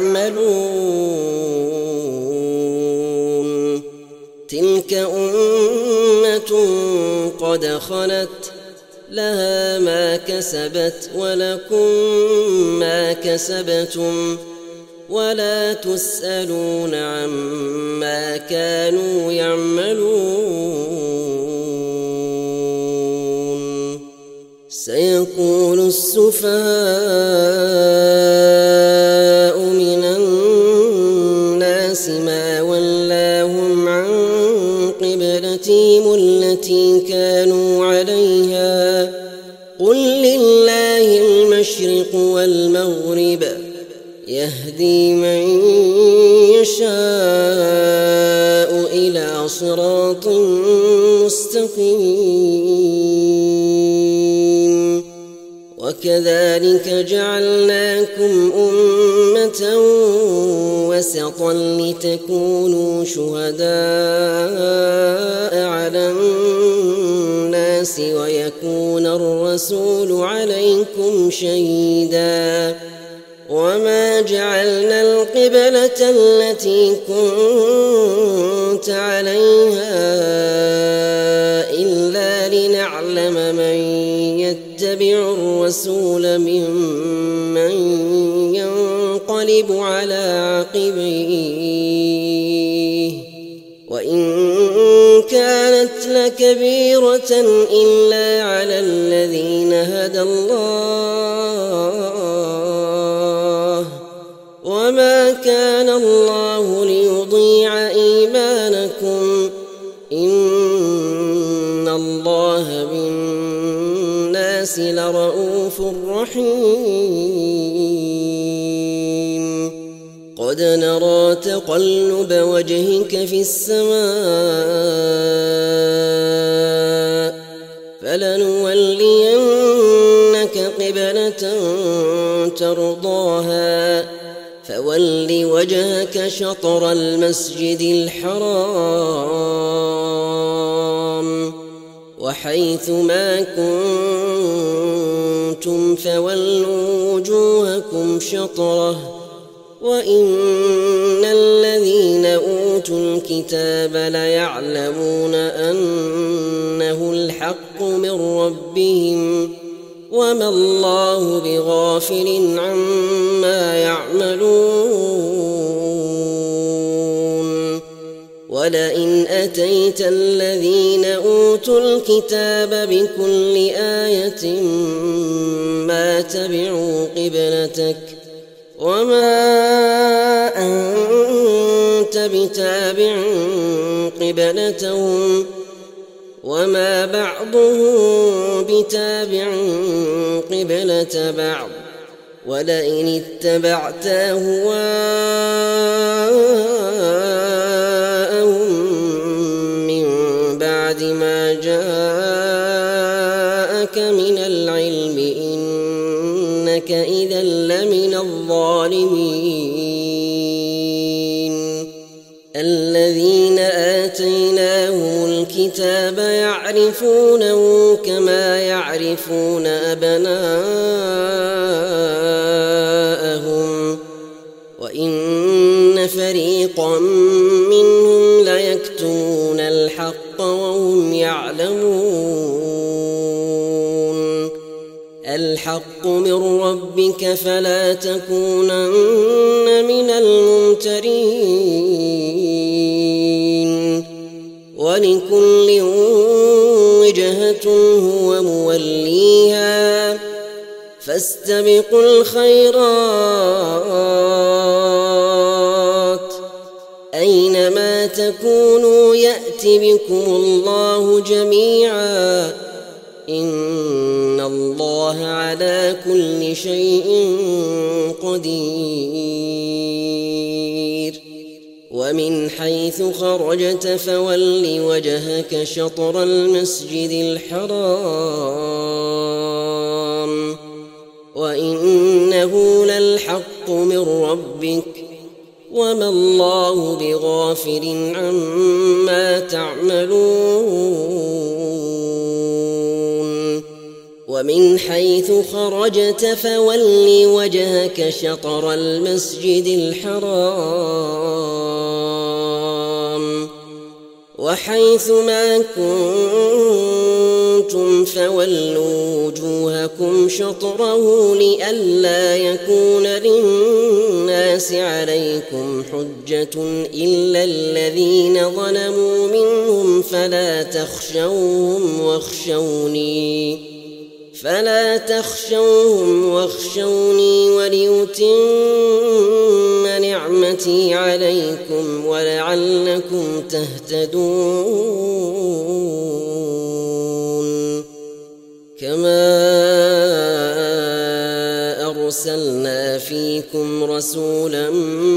تعملون تلك أمة قد خلت لها ما كسبت ولكم ما كسبتم ولا تسألون عما كانوا يعملون سيقول السفهاء من الناس ما ولاهم عن قبلتهم التي كانوا عليها قل لله المشرق والمغرب يهدي من يشاء إلى صراط مستقيم وكذلك جعلناكم أمة وسطا لتكونوا شهداء على الناس ويكون الرسول عليكم شهيدا وما جعلنا القبلة التي كنت عليها إلا لنعلم من يتبع الرسول ممن ينقلب على عقبيه وإن كانت لكبيرة إلا على الذين هدى الله وما كان الله ليضيع إيمانكم إن الله بالناس لرؤوف رحيم قد نرى تقلب وجهك في السماء فلنولينك قبلة ترضاها فول وجهك شطر المسجد الحرام وحيث ما كنتم فولوا وجوهكم شطره وإن الذين أوتوا الكتاب ليعلمون أنه الحق من ربهم وما الله بغافل عما يعملون ولئن أتيت الذين أوتوا الكتاب بكل آية ما تبعوا قبلتك وما أنت بتابع قبلتهم وما بعضهم بتابع قبلة بعض ولئن اتبعت أهواءهم من بعد ما جاءك من العلم إنك إذا لمن الظالمين الذين آتيناهم الكتاب يعرفونه كما يعرفون أبناءهم وإن فريقا منهم ليكتمون الحق وهم يعلمون الحق من ربك فلا تكونن من الممترين ولكل وجهة هو موليها فاستبقوا الخيرات أينما تكونوا يأت بكم الله جميعا إن الله على كل شيء قدير ومن حيث خرجت فول وجهك شطر المسجد الحرام وإنه للحق من ربك وما الله بغافل عما تعملون ومن حيث خرجت فول وجهك شطر المسجد الحرام وحيث ما كنتم فولوا وجوهكم شطره لئلا يكون للناس عليكم حجة إلا الذين ظلموا منهم فلا تخشوهم واخشوني فلا تخشوهم واخشوني وليتم نعمتي عليكم ولعلكم تهتدون كما أرسلنا فيكم رسولا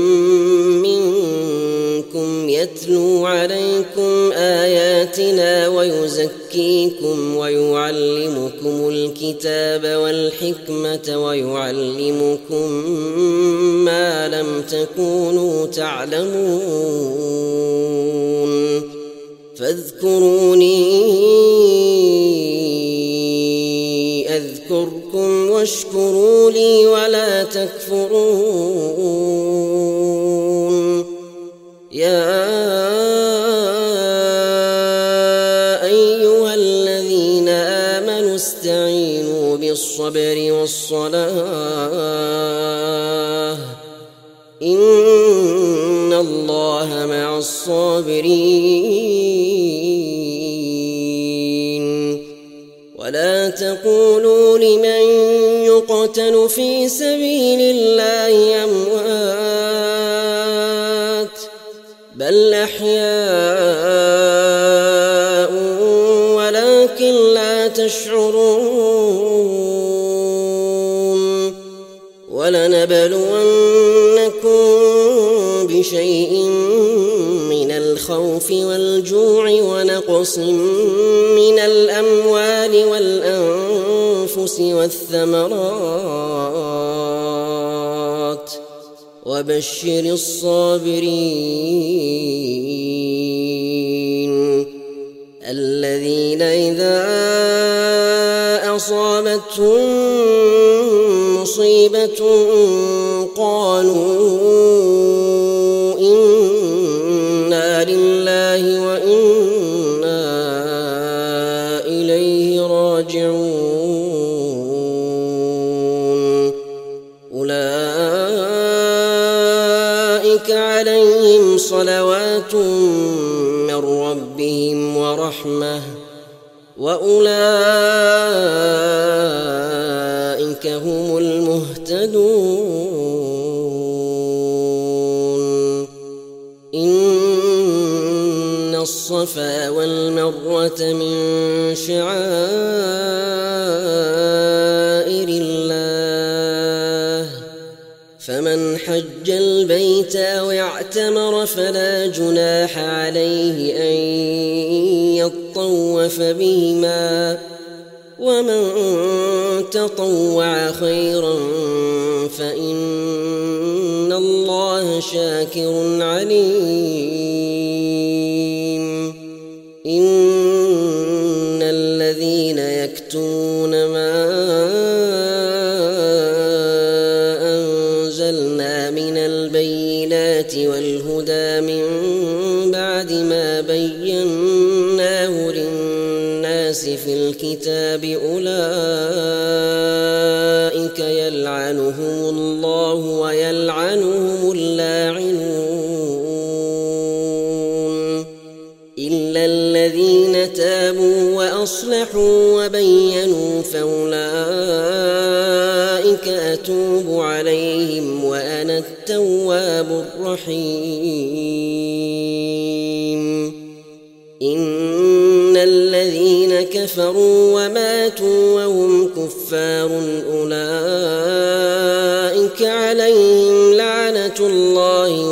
منكم يتلو عليكم آياتنا ويزكيكم ويعلمكم الكتاب والحكمة ويعلمكم ما لم تكونوا تعلمون فاذكروني أذكركم واشكروا لي ولا تكفرون يا أيها الذين آمنوا استعينوا بالصبر والصلاة إن الله مع الصابرين ولا تقولوا لمن يقتل في سبيل الله أموات بل أحياء ولكن لا تشعرون ولنبلونكم بشيء من الخوف والجوع ونقص من الأموال والأنفس والثمرات وبشر الصابرين الذين إذا أصابتهم مصيبة قالوا إنا لله وإنا إليه راجعون أولئك عليهم صلوات من ربهم ورحمة وأولئك هم المهتدون إن الصفا والمروة من شعائر الله فمن حج البيت أو اعتمر فلا جناح عليه أن يطوف بهما ومن تطوع خيرا فإن الله شاكر عليم إن الذين يكتمون ما أنزلنا من البينات والهدى من بعد ما بيناه للناس الناس في الكتاب أولئك يلعنهم الله ويلعنهم اللاعنون إلا الذين تابوا وأصلحوا وبينوا فأولئك أتوب عليهم وأنا التواب الرحيم إن الذين كفروا وماتوا وهم كفار أولئك عليهم لعنة الله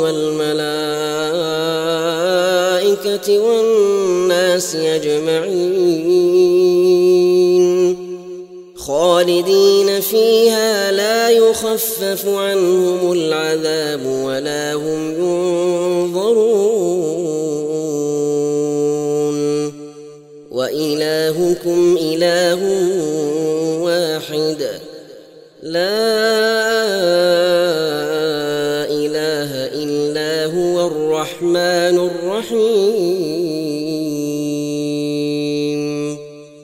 والملائكة والناس أجمعين خالدين فيها لا يخفف عنهم العذاب ولا هم ينظرون وإلهكم إله واحد لا إله إلا هو الرحمن الرحيم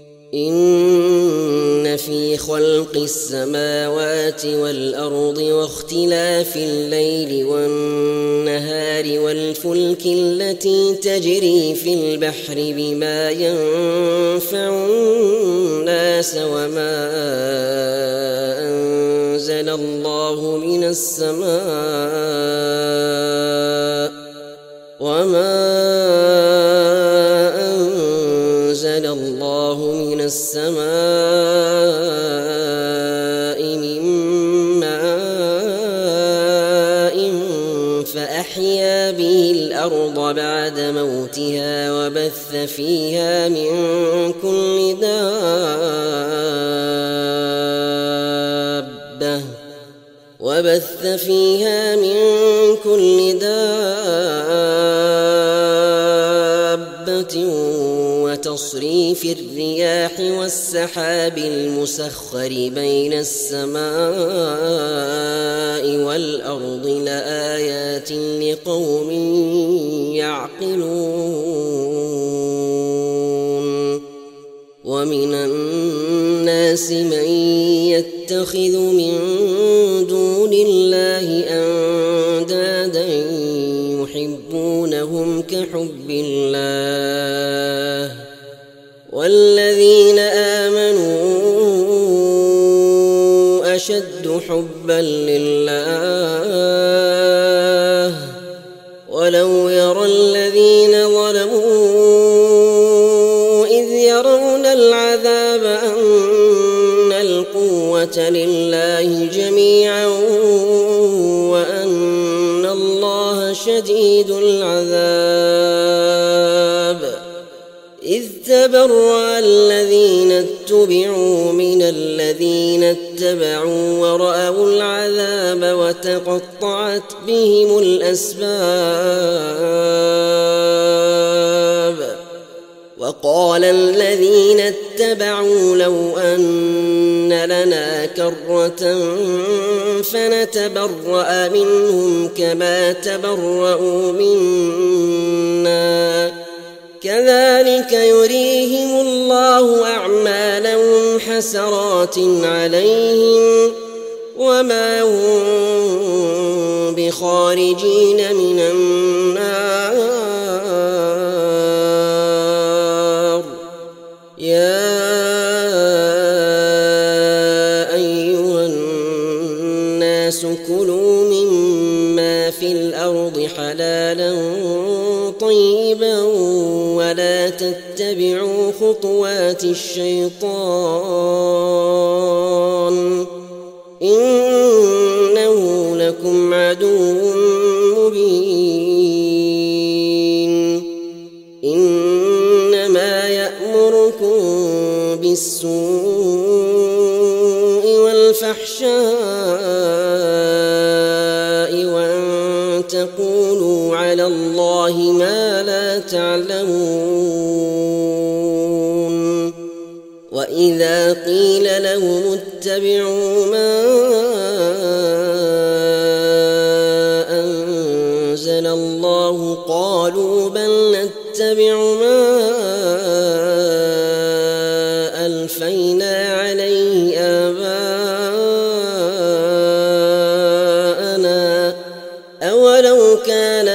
إن في خلق السماوات والأرض واختلاف الليل والنهار والفلك التي تجري في البحر بما ينفع الناس وما أنزل الله من السماء وما أنزل الله من السماء من ماء فأحيا به الأرض بعد موتها وبث فيها من كل دابة وبث فيها من كل دابة وتصريف الرياح والسحاب المسخر بين السماء والأرض لآيات لقوم يعقلون ومن الناس من يتخذ من دون الله أندادا يحبونهم كحب الله والذين آمنوا أشد حبا لله ولو يرى الذين ظلموا إذ يرون العذاب أن القوة لله جميعا وأن الله شديد العذاب إذ تبرأ الذين اتبعوا من الذين اتبعوا ورأوا العذاب وتقطعت بهم الأسباب وقال الذين اتبعوا لو أن لنا كرة فنتبرأ منهم كما تبرأوا منا كذلك يريهم الله أعمالهم حسرات عليهم وما هم بخارجين من النار يا أيها الناس كلوا مما في الأرض حلالا طيبا ولا تتبعوا خطوات الشيطان إنه لكم عدو مبين إنما يأمركم بالسوء والفحشاء وأن تقولوا على الله ما لا تعلمون وإذا قيل لهم اتبعوا ما أنزل الله قالوا بل نتبع ما عليه آباءنا أولو كان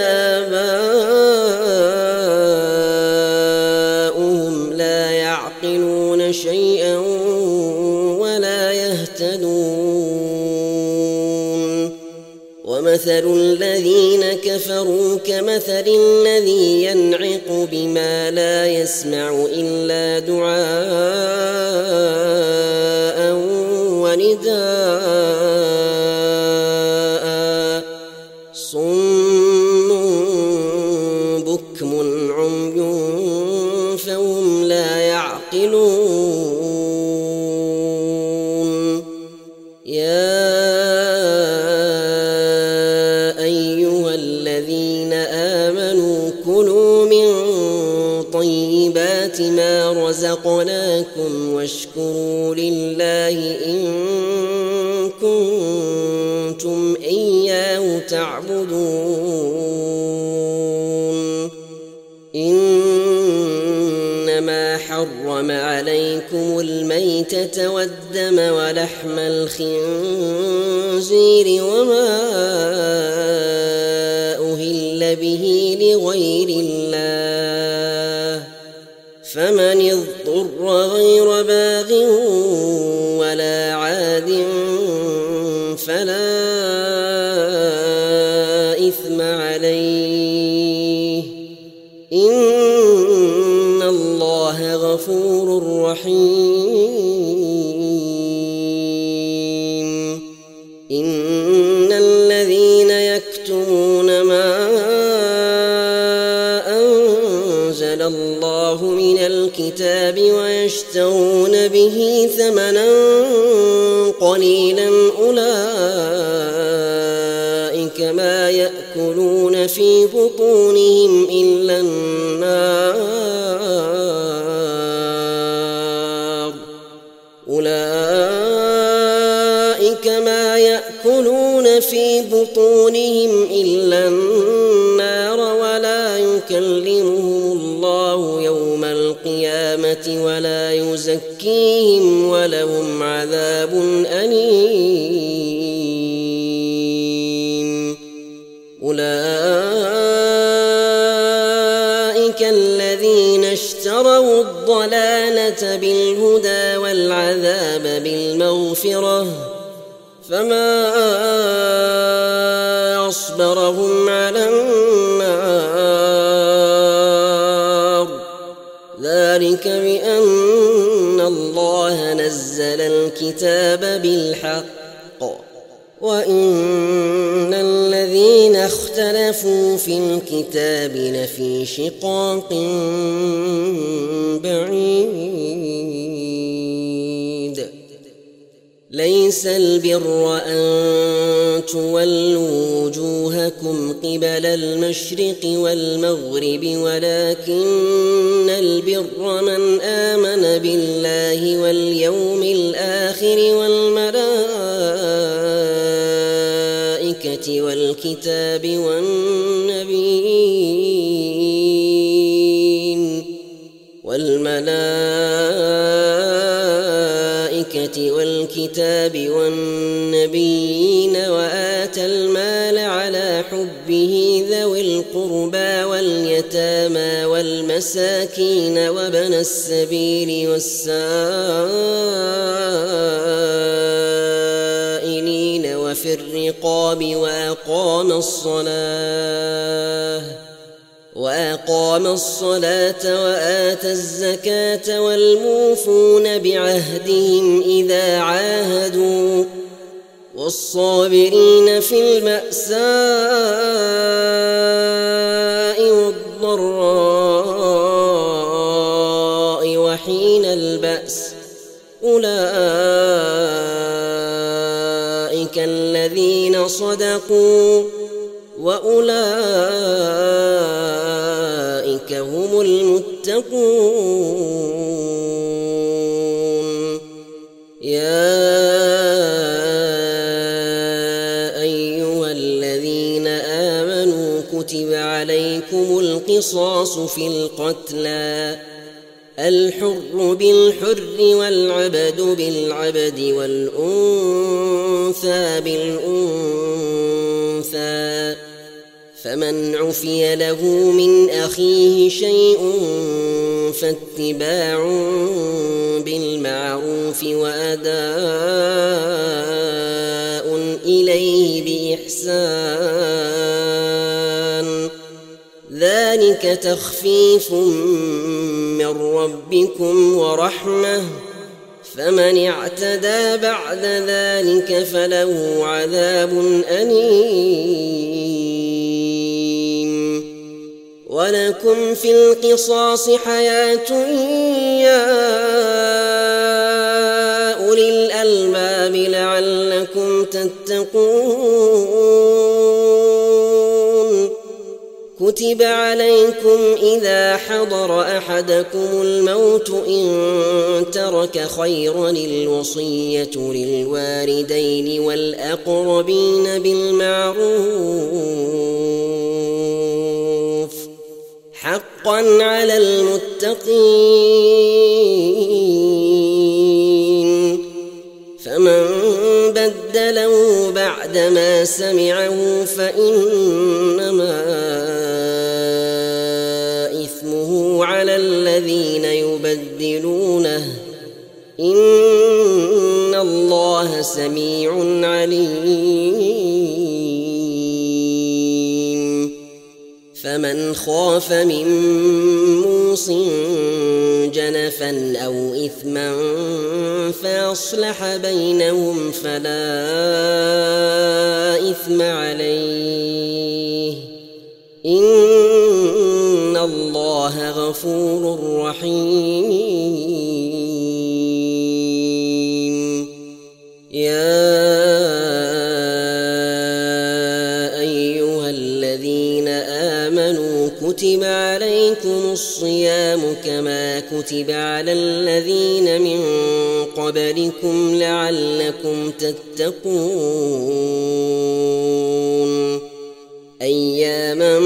آباؤهم لا يعقلون شيئا ولا يهتدون ومثل الذين كفروا كمثل الذي ينعق بما لا يسمع إلا دعاء ونداء صم بكم عمي فهم لا يعقلون يا أيها الذين آمنوا كلوا من طيبات ما رزقناكم واشكروا لله إن كنتم إياه تعبدون إنما حرم عليكم الميتة والدم ولحم الخنزير وما أهل به لغير الله فمن اضطر غير باغ ولا عاد فلا إثم عليه إن الله غفور رحيم إن الذين يكتمون ما أنزل الله من الكتاب ويشترون به ثمنا قليلا أولئك ما يأكلون في بطونهم إلا النار أولئك ما يأكلون في بطونهم إلا النار ولا يكلمهم الله يوم القيامة ولا يزكيهم ولهم عذاب أليم أولئك الذين اشتروا الضلالة بالهدى والعذاب بالمغفرة فما أصبرهم على النار ذلك بأن الله نزل الكتاب بالحق وإن الذين اختلفوا في الكتاب لفي شقاق بعيد ليس البر أن تولوا وجوهكم قبل المشرق والمغرب ولكن البر من آمن بالله واليوم الآخر والملائكة والكتاب والنبيين والملائكة والكتاب والنبيين وآتى المال على حبه ذوي القربى واليتامى والمساكين وابن السبيل والسائلين وفي الرقاب وأقام الصلاة وأقام الصلاة وآتى الزكاة والموفون بعهدهم إذا عاهدوا والصابرين في البأساء والضراء وحين البأس أولئك الذين صدقوا وأولئك هم المتقون يا أيها الذين آمنوا كتب عليكم القصاص في القتلى الحر بالحر والعبد بالعبد والأنثى بالأنثى فمن عفي له من أخيه شيء فاتباع بالمعروف وأداء إليه بإحسان ذلك تخفيف من ربكم ورحمة فمن اعتدى بعد ذلك فله عذاب أليم ولكم في القصاص حياة يا أولي الألباب لعلكم تتقون كتب عليكم إذا حضر أحدكم الموت إن ترك خيرا الوصية للوالدين والأقربين بالمعروف حقا على المتقين فمن بدله بعدما سمعه فإنما إثمه على الذين يبدلونه إن الله سميع عليم فمن خاف من موص جنفا أو إثما فأصلح بينهم فلا إثم عليه إن الله غفور رحيم يا أيها الذين آمنوا كتب عليكم الصيام كما كتب على الذين من قبلكم لعلكم تتقون أياما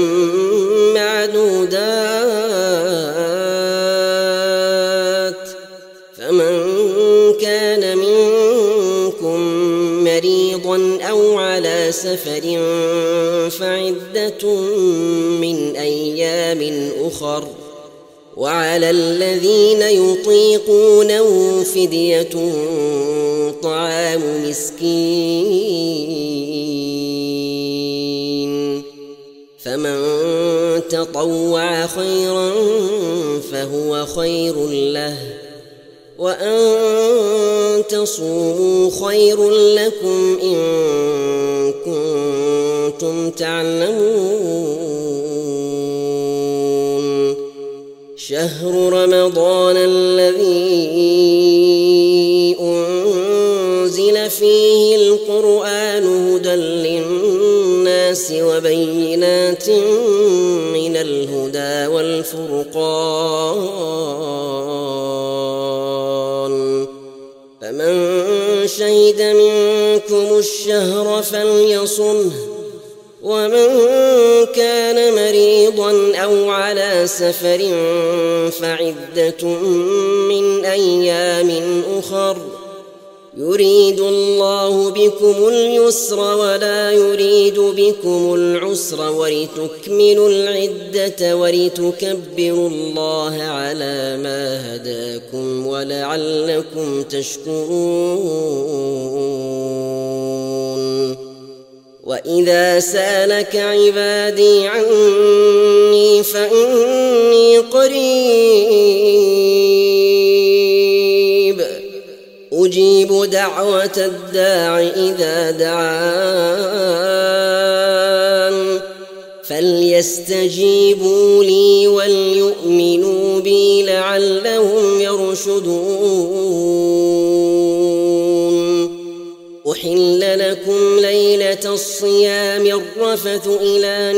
معدودات فمن كان منكم مريضا أو على سفر فعدة من أيام أخر وعلى الذين يطيقونه فدية طعام مسكين فمن تطوع خيرا فهو خير له وأن تصوموا خير لكم إن كنتم تعلمون شهر رمضان الذي أنزل فيه القرآن هدى للناس وبينات من الهدى والفرقان فمن شهد منكم الشهر فليصمه ومن كان مريضا أو على سفر فعدة من أيام أخر يريد الله بكم اليسر ولا يريد بكم العسر ولتكملوا العدة ولتكبروا الله على ما هداكم ولعلكم تشكرون وإذا سالك عبادي عني فإني قريب أجيب دعوة الداع إذا دعان فليستجيبوا لي وليؤمنوا بي لعلهم يرشدون أحل لكم ليلة الصيام الرفث إلى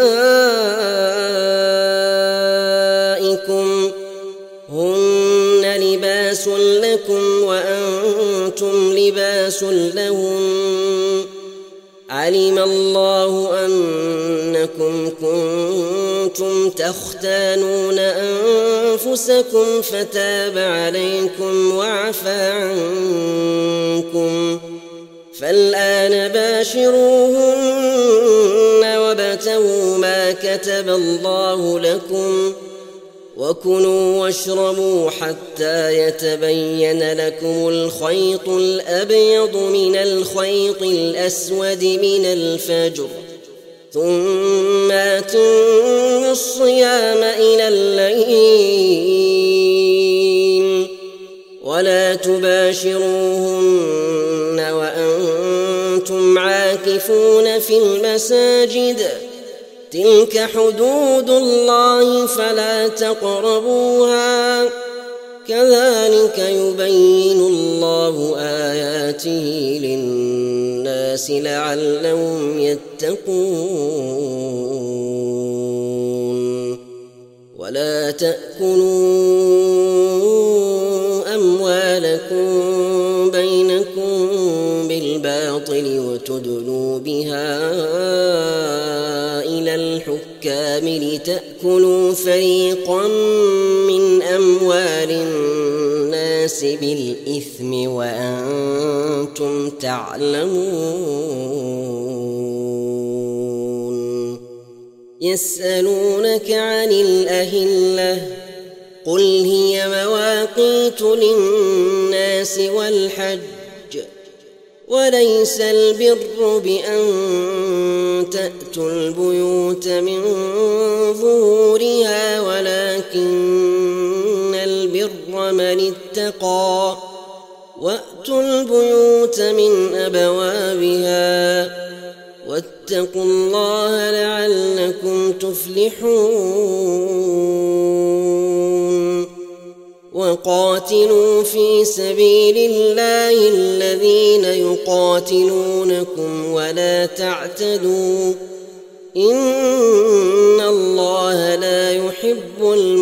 نسائكم هن لباس لكم وأنتم لباس لهم علم الله أنكم كنتم كنتم تختانون أنفسكم فتاب عليكم وعفى عنكم فالآن باشروهن وابتغوا ما كتب الله لكم وكلوا واشربوا حتى يتبين لكم الخيط الأبيض من الخيط الأسود من الفجر ثم أتموا الصيام إلى الليل ولا تباشروهن وأنتم عاكفون في المساجد تلك حدود الله فلا تقربوها كذلك يبين الله آياته للناس لعلهم يتقون ولا تأكلوا أموالكم بينكم بالباطل وتدلوا بها إلى الحكام لتأكلوا فريقا من أموال الناس بالإثم وأنتم تعلمون يسألونك عن الأهلة قل هي مواقيت للناس والحج وليس البر بأن تأتوا البيوت من ظهورها ولكن البر من اتقى وأتوا البيوت من أبوابها واتقوا الله لعلكم تفلحون وقاتلوا في سبيل الله الذين يقاتلونكم ولا تعتدوا إن الله لا يحب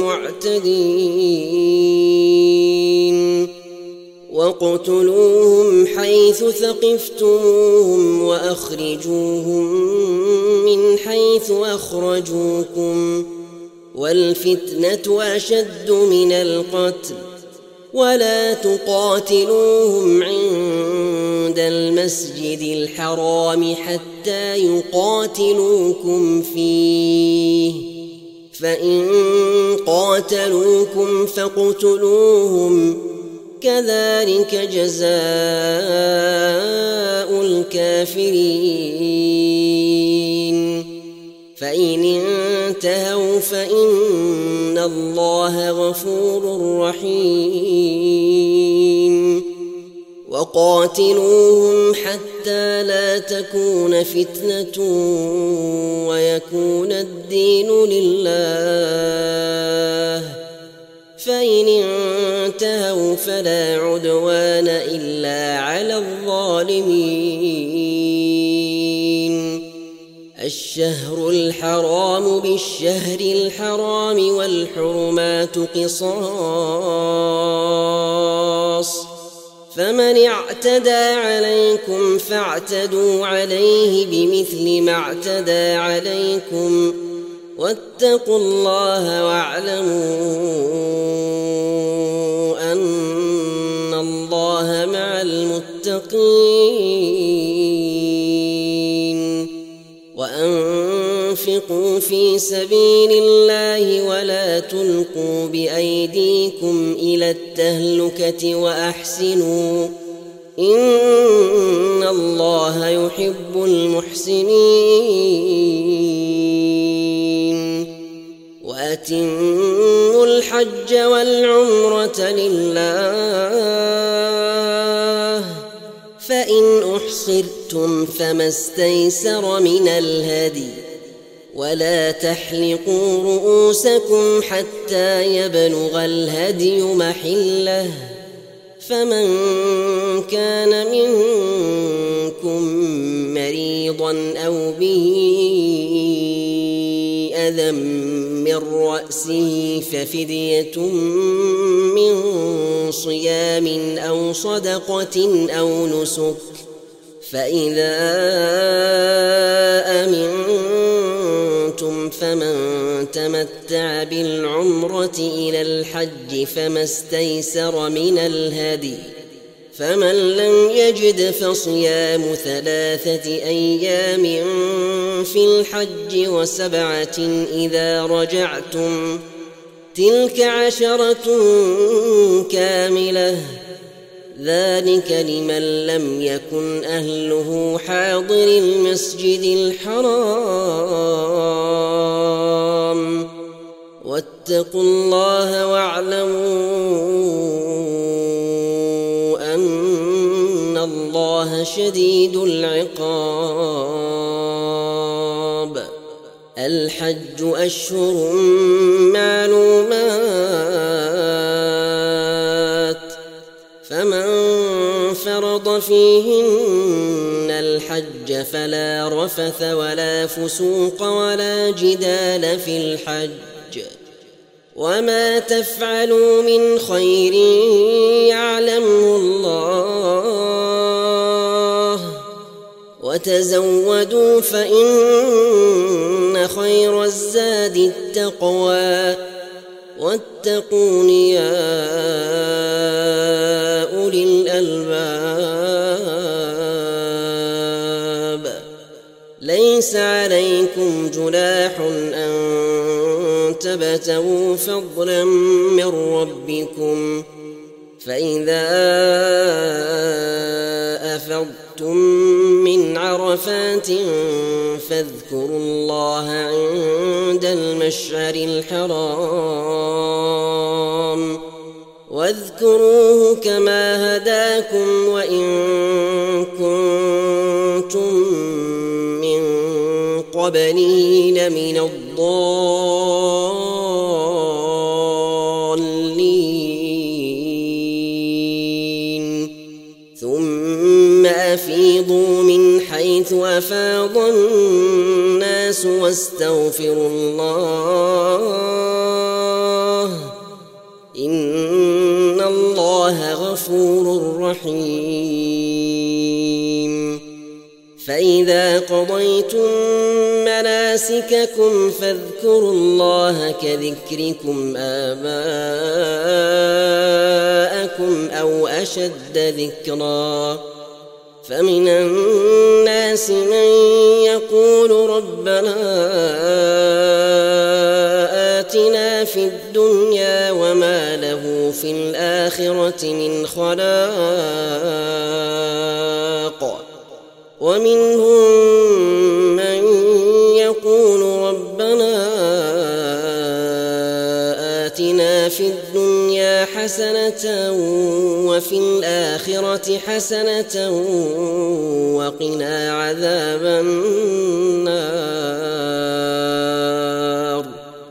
المعتدين واقتلوهم حيث ثقفتموهم وأخرجوهم من حيث أخرجوكم والفتنة أشد من القتل ولا تقاتلوهم عند المسجد الحرام حتى يقاتلوكم فيه فإن قاتلوكم فاقتلوهم كذلك جزاء الكافرين فإن انتهوا فإن الله غفور رحيم وقاتلوهم حتى لا تكون فتنة ويكون الدين لله فإن انتهوا فلا عدوان إلا على الظالمين الشهر الحرام بالشهر الحرام والحرمات قصاص فمن اعتدى عليكم فاعتدوا عليه بمثل ما اعتدى عليكم واتقوا الله واعلموا أن الله مع المتقين وأنفقوا في سبيل الله ولا تلقوا بأيديكم إلى التهلكة وأحسنوا إن الله يحب المحسنين وأتموا الحج والعمرة لله فإن أحصرتم فما استيسر من الهدي ولا تحلقوا رؤوسكم حتى يبلغ الهدي محله فمن كان منكم مريضا أو به أذى من رأسه ففدية من صيام أو صدقة أو نسك فإذا أمنتم فمن تمتع بالعمرة إلى الحج فما استيسر من الهدي، فمن لم يجد فصيام ثلاثة أيام في الحج وسبعة إذا رجعتم تلك عشرة كاملة، ذلك لمن لم يكن أهله حاضر المسجد الحرام. واتقوا الله واعلموا أن الله شديد العقاب. الحج أشهر معلومات، فمن فرض فيهن الحج فلا رفث ولا فسوق ولا جدال في الحج، وما تفعلوا من خير يعلمه الله، وتزودوا فإن خير الزاد التقوى، واتقون يا أولي الألباب. ليس عليكم جناح أن تبتغوا فضلا من ربكم، فإذا أفضتم من عرفات فاذكروا الله عند المشعر الحرام، واذكروه كما هداكم وإن كنتم من قبله لمن الضالين. ثم أفيضوا من حيث أفاض الناس واستغفروا الله، إن الله غفور رحيم. فإذا قضيتم مناسككم فاذكروا الله كذكركم آباءكم أو أشد ذكرا. فمن الناس من يقول ربنا آتنا في الدنيا وما له في الآخرة من خلاق، ومنهم من يقول ربنا آتنا في الدنيا حسنة وفي الآخرة حسنة وقنا عذاب النار.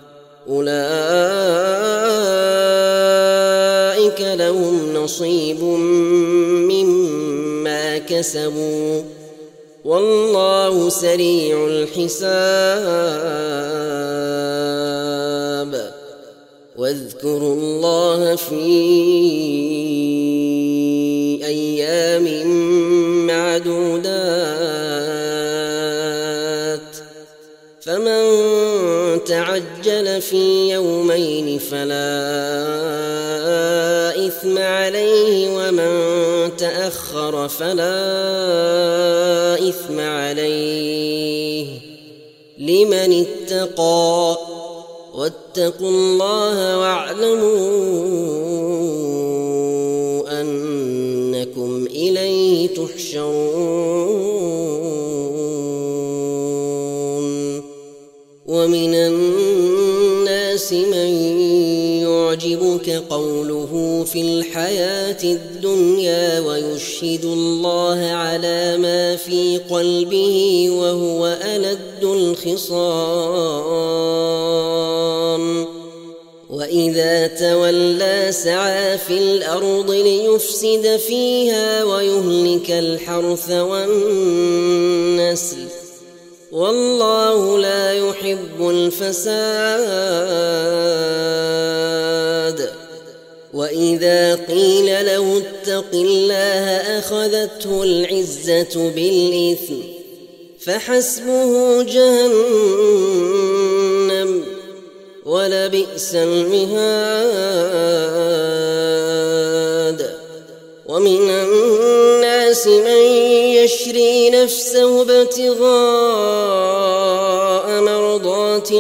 أولئك لهم نصيب مما كسبوا والله سريع الحساب. واذكروا الله في أيام معدودات، فمن تعجل في يومين فلا إثم عليه، ومن تأخر فلا إثم عليه لمن اتقى. واتقوا الله واعلموا أنكم إليه تحشرون. ومن الناس من يعجبك قوله في الحياة الدنيا ويشهد الله على ما في قلبه وهو ألد الخصام. وإذا تولى سعى في الأرض ليفسد فيها ويهلك الحرث والنسل، والله لا يحب الفساد. وإذا قيل له اتق الله أخذته العزة بالإثم فحسبه جهنم ولبئس المهاد. ومن الناس من يشري نفسه ابتغاء مرضات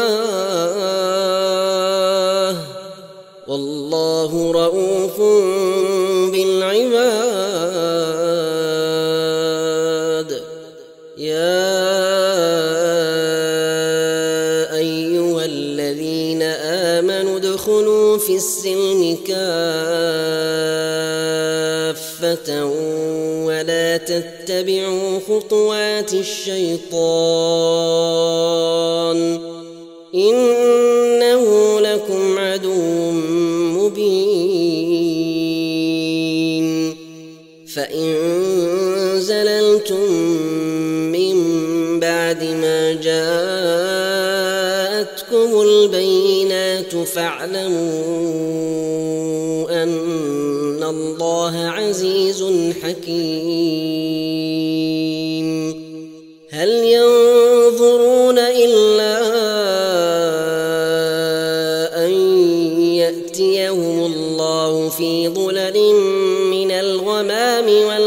الله والله رؤوف بالعباد. يا أيها الذين آمنوا ادخلوا في السلم كافة ولا تتبعوا خطوات الشيطان إنه لكم عدو مبين. فإن زللتم من بعد ما جاءتكم البينات فاعلموا أن الله عزيز حكيم. هل ينظرون إلا أن يأتيهم الله في ظلل من الغمام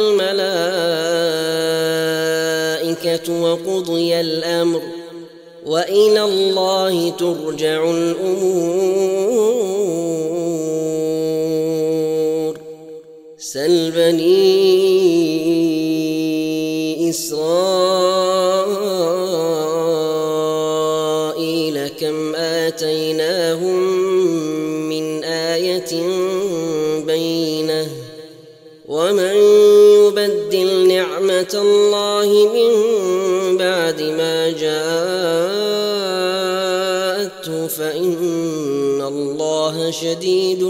والملائكة وقضي الأمر وإلى الله ترجع الأمور. سل بني إسرائيل كم آتيناهم من آية بينة ومن يبدل نعمة الله من بعد ما جاءته فإن الله شديد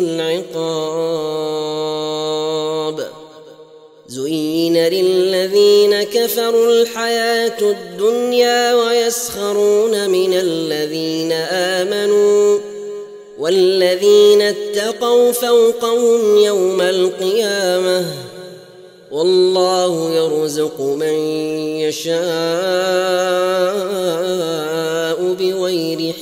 العقاب. زين للذين كفروا الحياة الدنيا ويسخرون من الذين آمنوا والذين اتقوا فوقهم يوم القيامة والله يرزق من يشاء بغير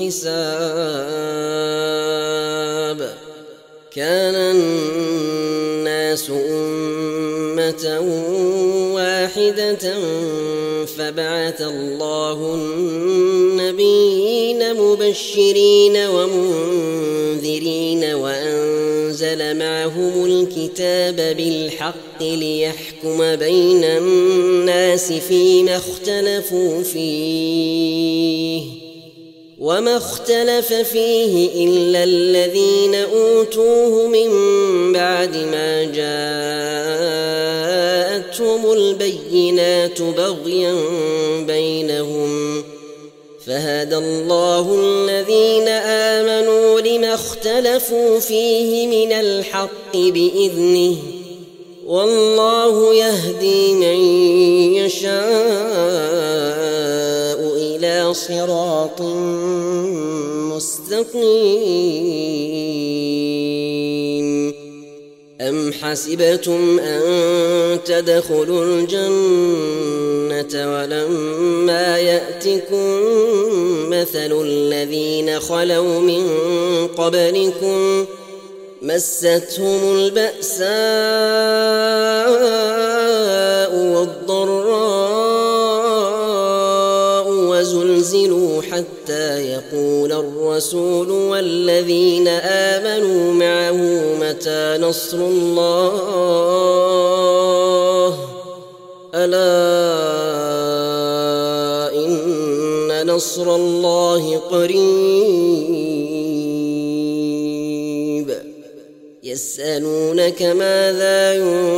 حساب. كان الناس أمة واحدة فبعث الله النبيين مبشرين ومنذرين وأنزل معهم الكتاب بالحق ليحكم بين الناس فيما اختلفوا فيه وما اختلف فيه إلا الذين أوتوه من بعد ما جاءتهم البينات بغيا بينهم فهدى الله الذين آمنوا لما اختلفوا فيه من الحق بإذنه والله يهدي من يشاء إلى صراط مستقيم. أم حسبتم أن تدخلوا الجنة ولما يأتكم مثل الذين خلوا من قبلكم مستهم البأساء والضراء وزلزلوا حتى يقول الرسول والذين آمنوا معه متى نصر الله ألا إن نصر الله قريب. يسألونك ماذا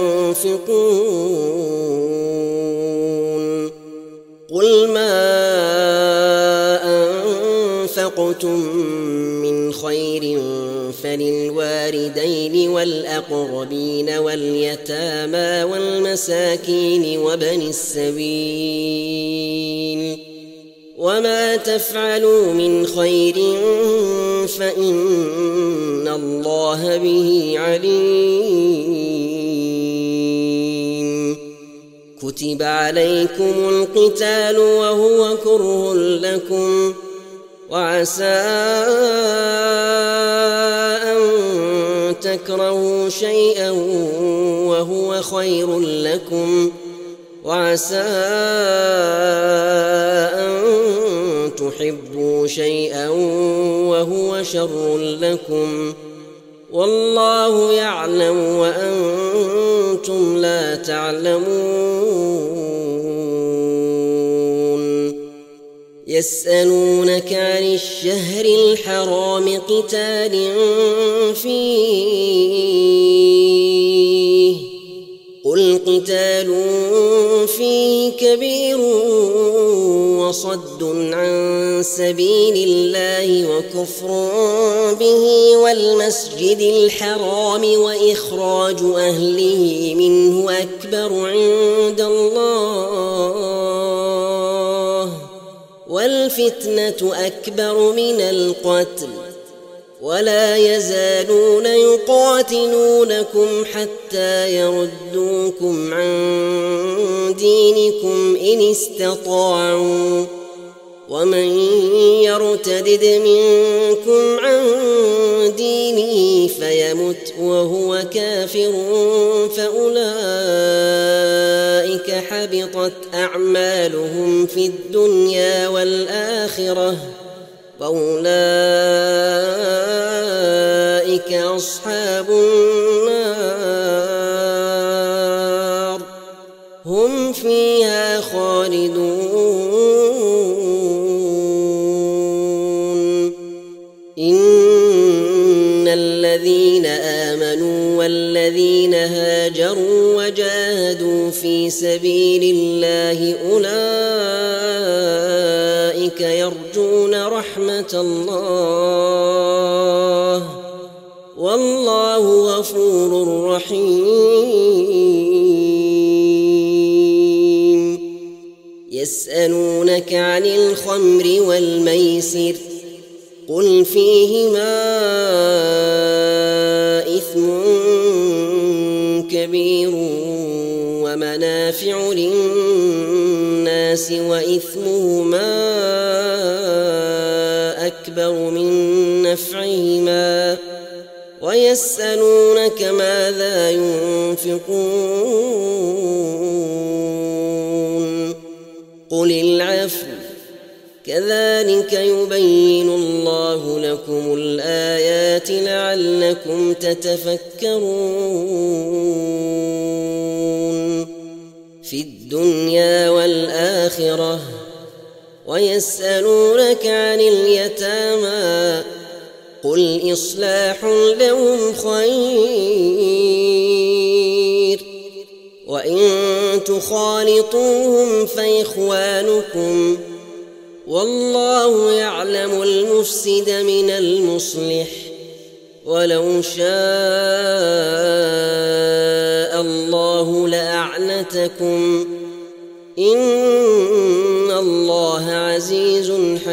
ينفقون قل ما أنفقتم من خير فللوالدين والأقربين واليتامى والمساكين وابن السبيل وما تفعلوا من خير فإن الله به عليم. كتب عليكم القتال وهو كره لكم وعسى أن تكرهوا شيئا وهو خير لكم، وعسى أن تحبوا شيئا وهو شر لكم، والله يعلم وأنتم لا تعلمون. يسألونك عن الشهر الحرام قتال فيه، قل قتال فيه كبير وصد عن سبيل الله وكفر به والمسجد الحرام وإخراج أهله منه أكبر عند الله، والفتنة أكبر من القتل، ولا يزالون يقاتلونكم حتى يردوكم عن دينكم إن استطاعوا، ومن يرتدد منكم عن دينه فيمت وهو كافر فأولئك حبطت أعمالهم في الدنيا والآخرة، وأولئك أصحاب النار هم فيها خالدون. إن الذين آمنوا والذين هاجروا وجاهدوا في سبيل الله أولئك يرجون رحمة الله، والله غفور رحيم. يسألونك عن الخمر والميسر، قل فيهما إثم كبير ومنافع للناس وإثمهما أكبر من نفعهما، ويسألونك ماذا ينفقون، قل العفو، كذلك يبين الله لكم الآيات لعلكم تتفكرون في الدنيا والآخرة. ويسألونك عن اليتامى، قل إصلاح لهم خير، وإن تخالطوهم فإخوانكم، والله يعلم المفسد من المصلح، ولو شاء الله لأعنتكم، إن الله عزيز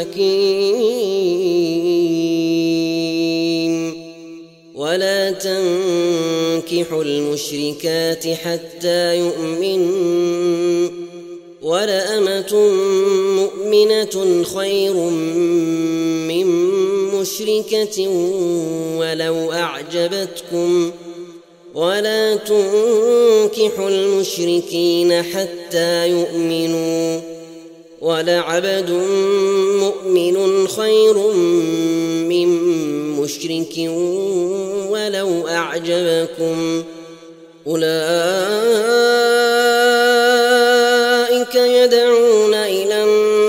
حكيم. ولا تنكحوا المشركات حتى يؤمنوا، ولأمة مؤمنة خير من مشركة ولو أعجبتكم، ولا تنكحوا المشركين حتى يؤمنوا، ولعبد مؤمن خير من مشرك ولو أعجبكم، أولئك يدعون إلى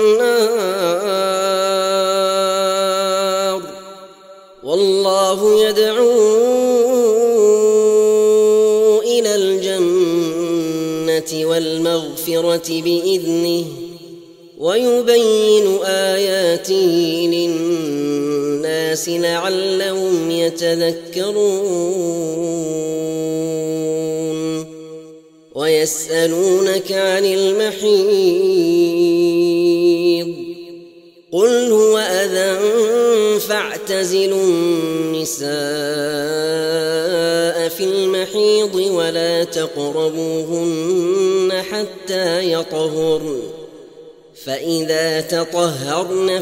النار، والله يدعو إلى الجنة والمغفرة بإذنه، ويبين آياته للناس لعلهم يتذكرون. ويسألونك عن المحيض، قل هو أذى فاعتزلوا النساء في المحيض ولا تقربوهن حتى يطهرن، فإذا تطهرن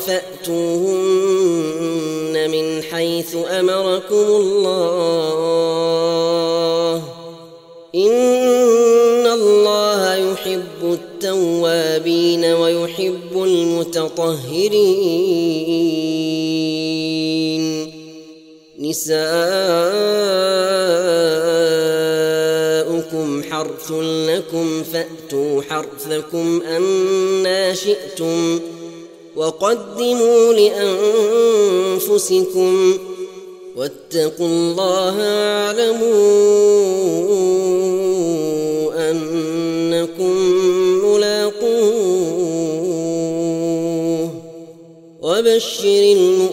فأتوهن من حيث أمركم الله إن الله يحب التوابين ويحب المتطهرين. نساؤكم حرث لكم فأتوا حرثكم أنى شئتم وقدموا لأنفسكم واتقوا الله واعلموا أنكم ملاقوه وبشر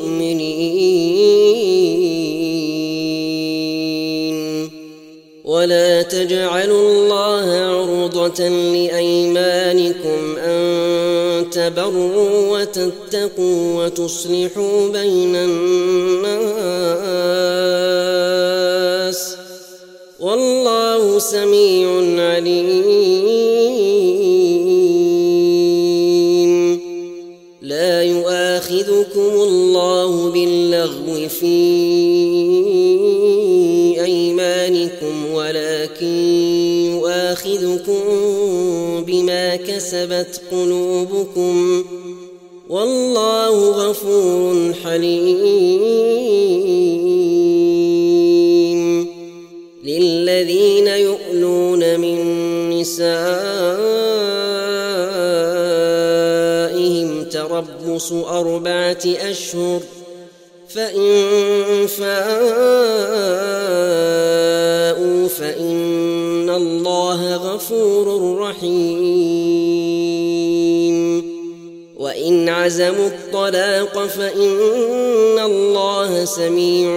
المؤمنين. ولا تجعلوا الله عرضة لأيمانكم أن تبروا وتتقوا وتصلحوا بين الناس والله سميع عليم. لا يؤاخذكم الله باللغو في أيمانكم ولكن يؤاخذكم بما كسبت قلوبكم والله غفور حليم. للذين يؤلون من نسائهم تربص أربعة أشهر فإن فاءوا فإن الله غفور رحيم. وإن عزموا الطلاق فإن الله سميع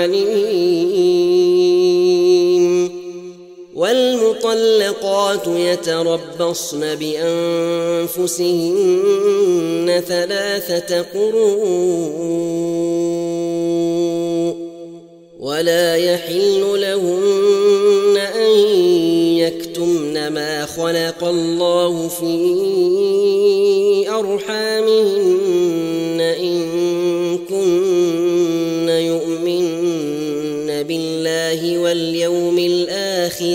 عليم. والمطلقات يتربصن بأنفسهن ثلاثة قروء ولا يحل لهن أن يكتمن ما خلق الله في أرحامهن إن كن يؤمن بالله واليوم الآخر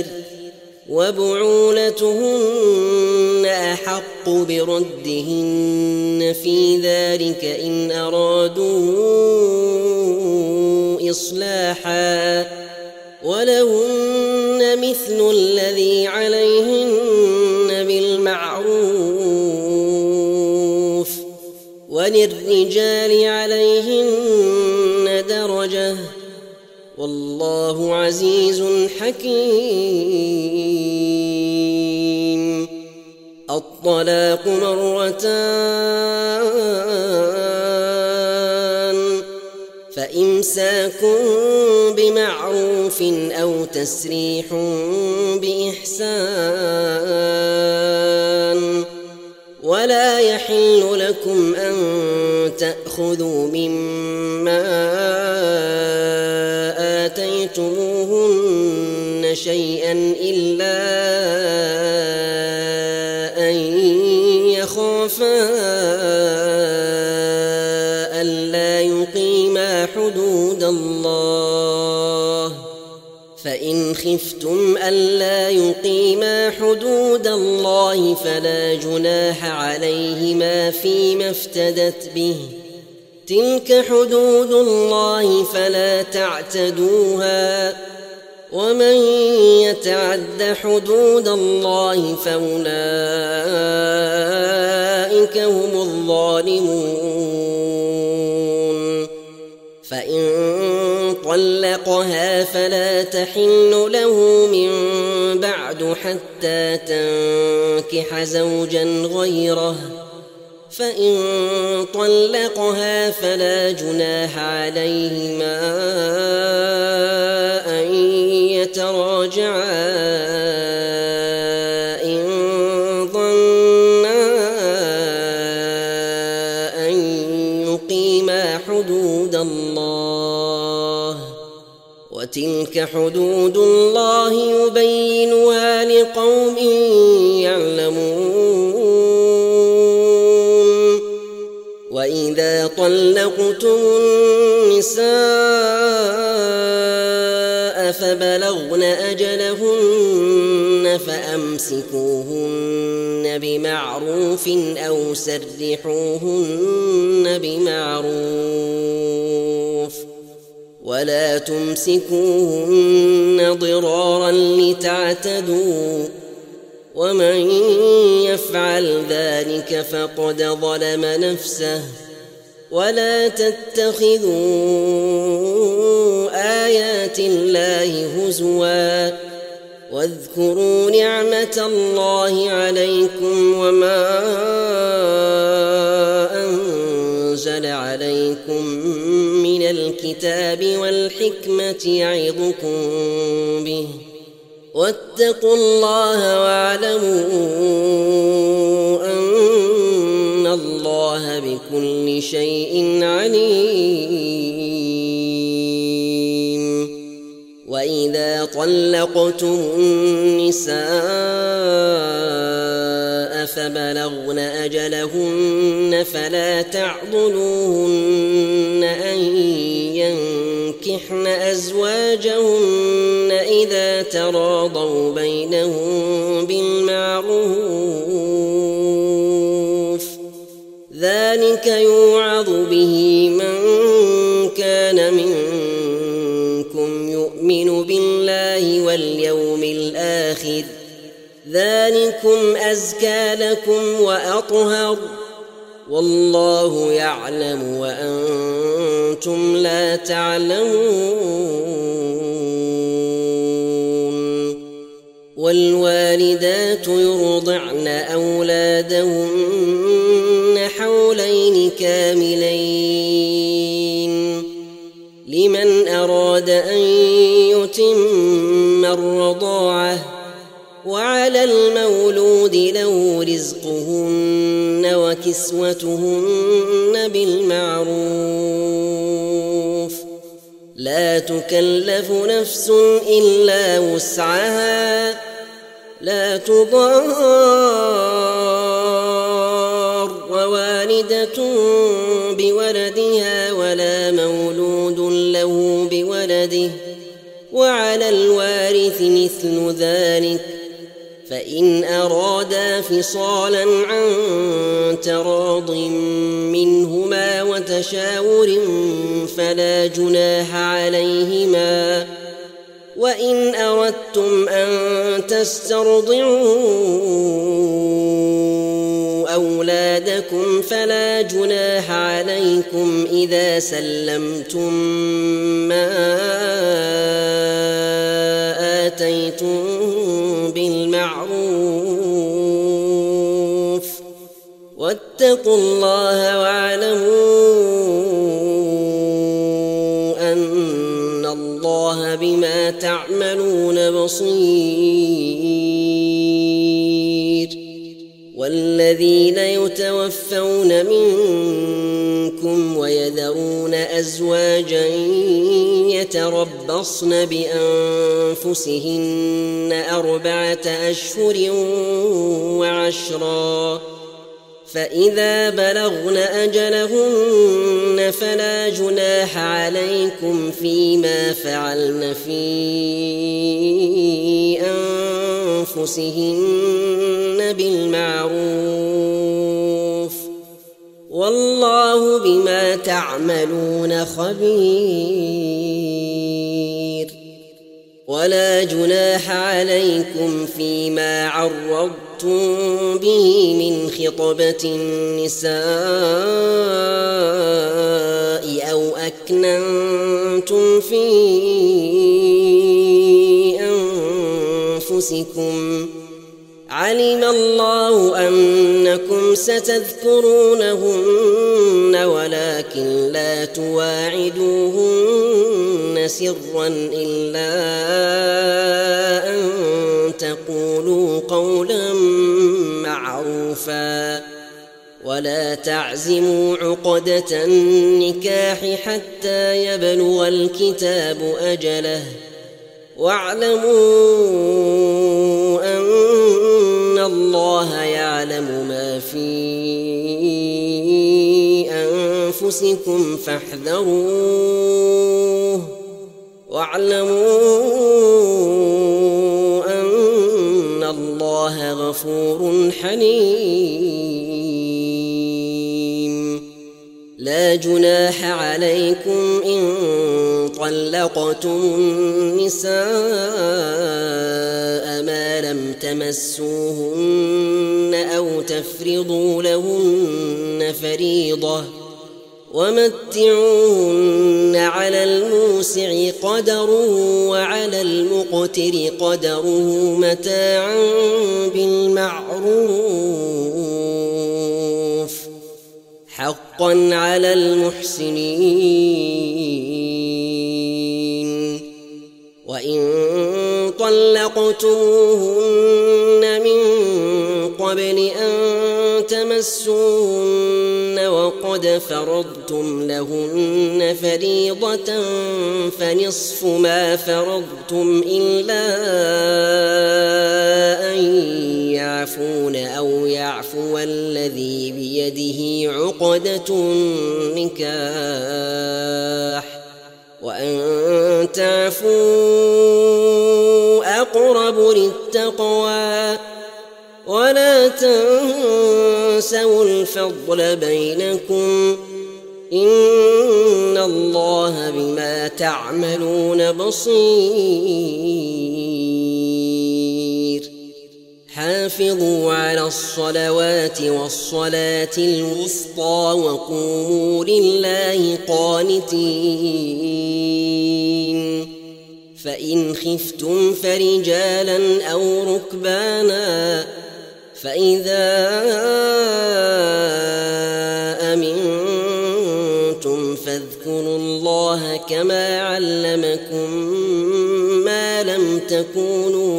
وبعولتهن أحق بردهن في ذلك إن أرادوا إصلاحا ولهن مثل الذي عليهن بالمعروف وللرجال عليهن درجة والله عزيز حكيم. الطلاق مرتان فإمساك بمعروف أو تسريح بإحسان ولا يحل لكم أن تأخذوا مما آتيتموهن شيئا إلا أن يخافا ألا يقيما حدود الله فإن خفتم ألا يقيما حدود الله فلا جناح عليهما فيما افتدت به تلك حدود الله فلا تعتدوها ومن يتعد حدود الله فأولئك هم الظالمون. فإن طلقها فلا تحل له من بعد حتى تنكح زوجا غيره فإن طلقها فلا جناح عليهما أن يتراجعا إن ظنا أن يقيما حدود الله وتلك حدود الله يبينها لقوم يعلمون. وإذا طلقتم النساء فبلغن أجلهن فأمسكوهن بمعروف أو سرحوهن بمعروف ولا تمسكوهن ضرارا لتعتدوا ومن يفعل ذلك فقد ظلم نفسه ولا تتخذوا آيات الله هزوا واذكروا نعمة الله عليكم وما أنزل عليكم من الكتاب والحكمة يعظكم به واتقوا الله واعلموا أن الله بكل شيء عليم. وإذا طلقتم النساء فبلغن أجلهن فلا تعضلوهن أن ينكحن أزواجهن إذا تراضوا بينهم بالمعروف ذلك يوعظ به من كان منكم يؤمن بالله واليوم الآخر ذلكم أزكى لكم وأطهر والله يعلم وأنتم لا تعلمون. والوالدات يرضعن أولادهن حولين كاملين لمن أراد أن يتم الرضاعة وعلى المولود له رزقهن وكسوتهن بالمعروف لا تكلف نفس إلا وسعها لا تضار والدة بولدها ولا مولود له بولده وعلى الوارث مثل ذلك فإن أرادا فصالا عن تراض منهما وتشاور فلا جناح عليهما وإن أردتم أن تسترضعوا أولادكم فلا جناح عليكم إذا سلمتم ما آتيتم بالمعروف واتقوا الله واعلموا أن الله بما تعملون بصير. والذين يتوفون منكم ويذرون أزواجا يتربصن بأنفسهن أربعة أشهر وعشرا فإذا بلغن أجلهن فلا جناح عليكم فيما فعلن في أنفسهن بالمعروف والله بما تعملون خبير. ولا جناح عليكم فيما عرضتم به من خطبة النساء أو أكننتم في أنفسكم علم الله أنكم ستذكرونهن ولكن لا تواعدوهن سرا إلا أن تقولوا قولا معروفا ولا تعزموا عقدة النكاح حتى يبلغ الكتاب أجله واعلموا أن الله يعلم ما في أنفسكم أنفسكم فاحذروه واعلموا أن الله غفور حليم. لا جناح عليكم إن طلقتم النساء ما لم تمسوهن أو تفرضوا لهن فريضة ومتعوهن على الموسع قدره وعلى المقتر قدره متاعا بالمعروف حقا على المحسنين. وإن طلقتموهن من قبل أن تمسوهن وقد فرضتم لهن فريضة فنصف ما فرضتم إلا أن يعفون أو يعفو الذي بيده عقدة النكاح وأن تعفوا أقرب للتقوى ولا تنسوا الفضل بينكم إن الله بما تعملون بصير. حافظوا على الصلوات والصلاة الوسطى وقوموا لله قانتين. فإن خفتم فرجالا أو ركبانا فإذا أمنتم فاذكروا الله كما علمكم ما لم تكونوا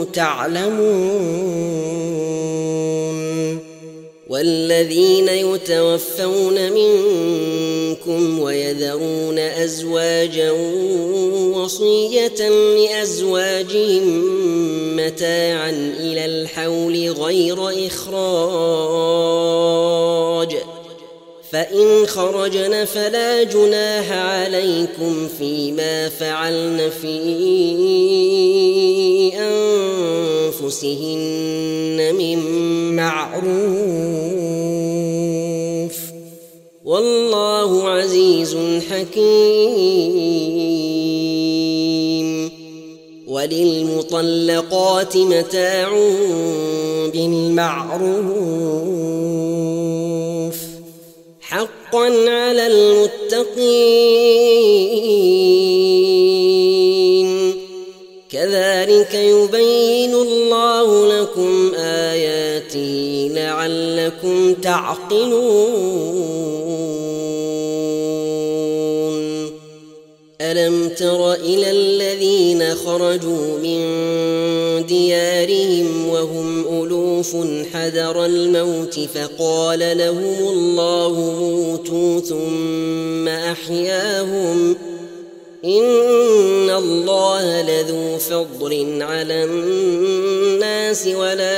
تعلمون. والذين يتوفون منكم ويذرون أزواجا وصية لأزواجهم متاعا إلى الحول غير إخراج فإن خرجن فلا جناح عليكم فيما فعلن في أنفسهن من معروف والله عزيز حكيم. وللمطلقات متاع بالمعروف حقا على المتقين. كذلك يبين الله لكم آياته لعلكم تعقلون. ألم تر إلى الذين خرجوا من ديارهم وهم ألوف حذر الموت فقال لهم الله موتوا ثم أحياهم إن الله لذو فضل على الناس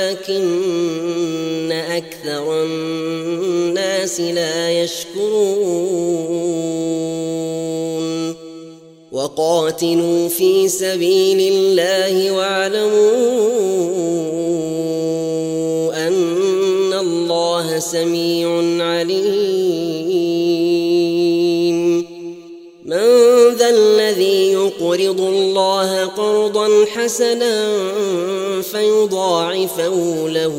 ولكن أكثر الناس لا يشكرون. وقاتلوا في سبيل الله واعلموا أن الله سميع عليم. من ذا الذي يقرض الله قرضا حسنا فيضاعفه له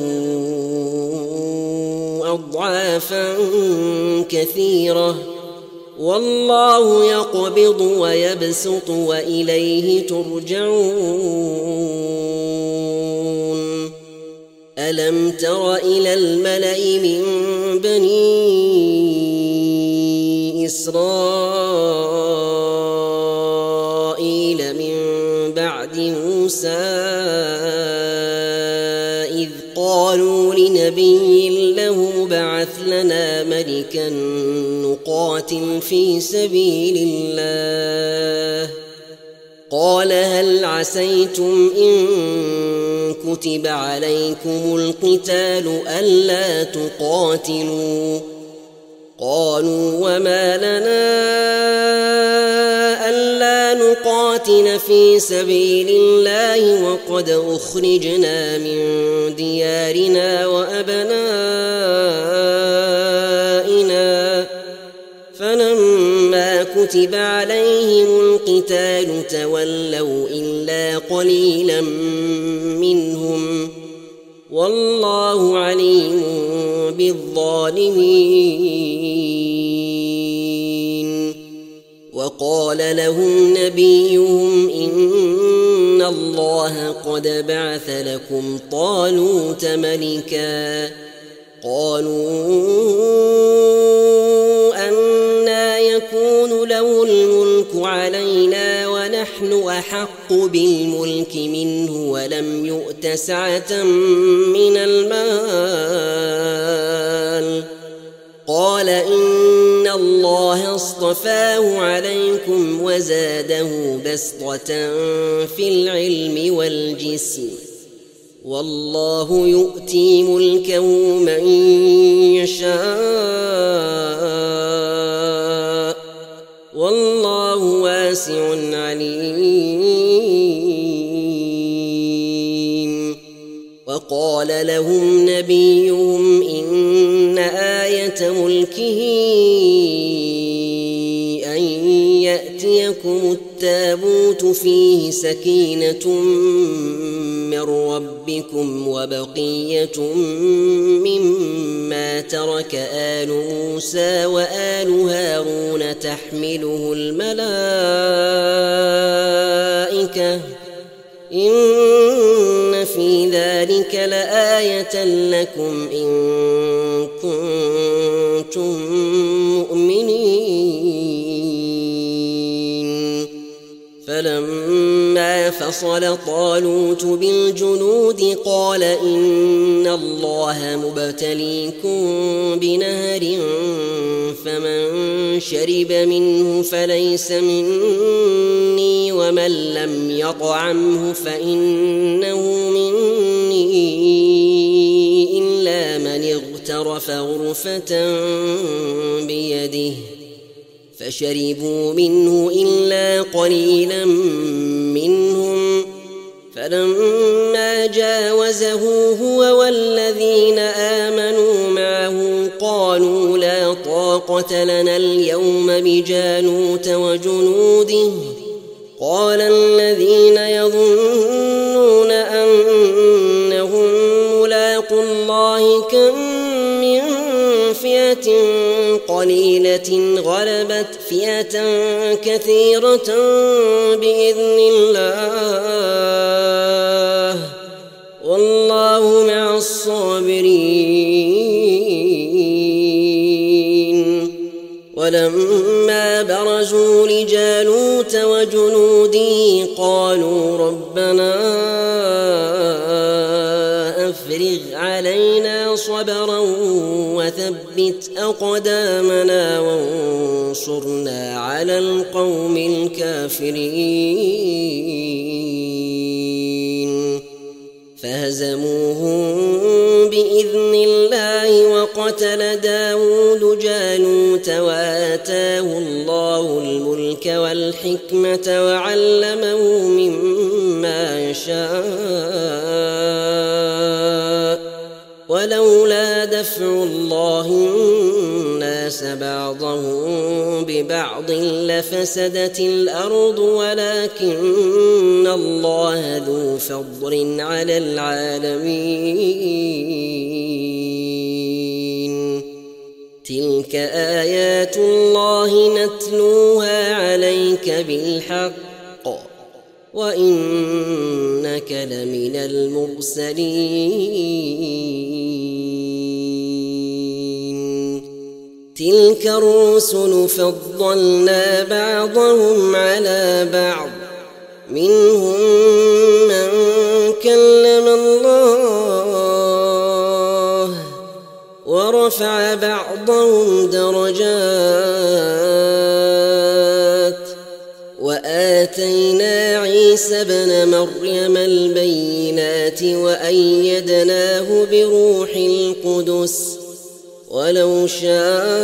أضعافا كثيرة والله يقبض ويبسط وإليه ترجعون. ألم تر إلى الملأ من بني إسرائيل من بعد موسى إذ قالوا لنبي له ابعث لنا ملكا نقاتل في سبيل الله قال هل عسيتم إن كتب عليكم القتال ألا تقاتلوا قالوا وما لنا ألا نقاتل في سبيل الله وقد أخرجنا من ديارنا وأبنائنا فلما كتب عليهم القتال تولوا إلا قليلا منهم والله عليم بالظالمين. وقال لهم نبيهم إن الله قد بعث لكم طالوت ملكا قالوا أنى يكون له الملك علينا ونحن أحق بالملك منه ولم يؤت سعة من المال قال إن الله اصطفاه عليكم وزاده بسطة في العلم والجسم والله يؤتي ملكه من يشاء والله واسع عليم. وقال لهم نبيهم إن آية ملكه أن يأتيكم التابوت فيه سكينة من ربكم وبقية مما ترك آل موسى وآل هارون تحمله الملائكة إن في ذلك لآية لكم إن كنتم مؤمنين. فلما فصل طالوت بالجنود قال إن الله مبتليكم بنهر فمن شرب منه فليس مني ومن لم يطعمه فإنه مني إلا من اغترف غرفة بيده فشربوا منه إلا قليلا منهم فلما جاوزه هو والذين آمنوا معه قالوا لا طاقة لنا اليوم بجالوت وجنوده قال الذين يظنون أنهم ملاقو الله كم من فئة قليلة غلبت فئة كثيرة بإذن الله والله مع الصابرين. ولما برزوا لجالوت وجنوده قالوا ربنا أفرغ علينا صبرا وثبت أقدامنا وانصرنا على القوم الكافرين. فهزموهم بإذن الله وقتل داود جالوت وآتاه الله الملك والحكمة وعلمه مما يشاء ولولا دفع الله الناس بعضهم ببعض لفسدت الأرض ولكن الله ذو فضل على العالمين. تلك آيات الله نتلوها عليك بالحق وإنك لمن المرسلين. تلك الرسل فضلنا بعضهم على بعض منهم من كلم الله ورفع بعضهم درجات وآتينا عيسى ابن مريم البينات وأيدناه بروح القدس ولو شاء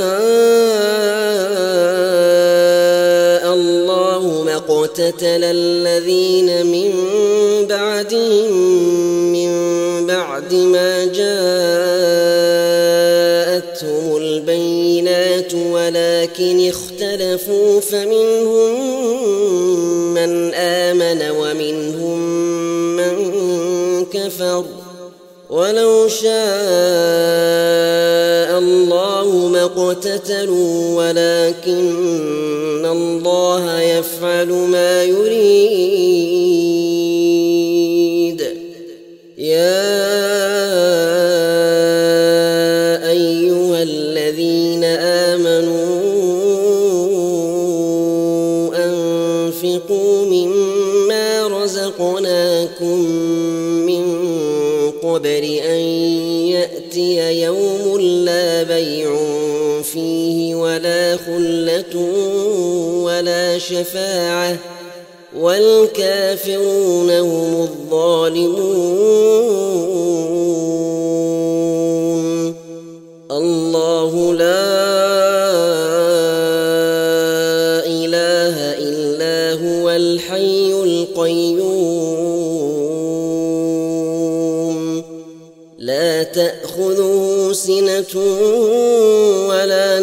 الله ما اقتتل الذين من بعدهم من بعد ما جاءتهم البينات ولكن اختلفوا فمنهم من آمن ومنهم من كفر ولو شاء الله ما اقتتلوا ولكن الله يفعل ما يريد. يا أيها الذين آمنوا أنفقوا مما رزقناكم من قبل أن يأتي يوم لا بيع فيه ولا خلة ولا شفاعة والكافرون هم الظالمون. الله لا إله إلا هو الحي القيوم لا تأخذه سنة ولا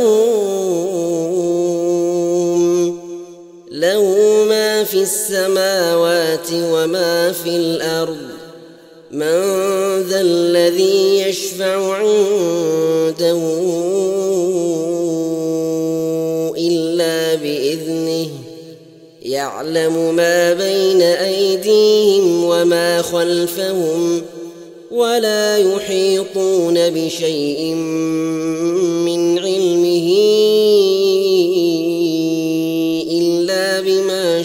نوم له ما في السماوات وما في الأرض من ذا الذي يشفع عنده إلا بإذنه يعلم ما بين أيديهم وما خلفهم ولا يحيطون بشيء من علمه إلا بما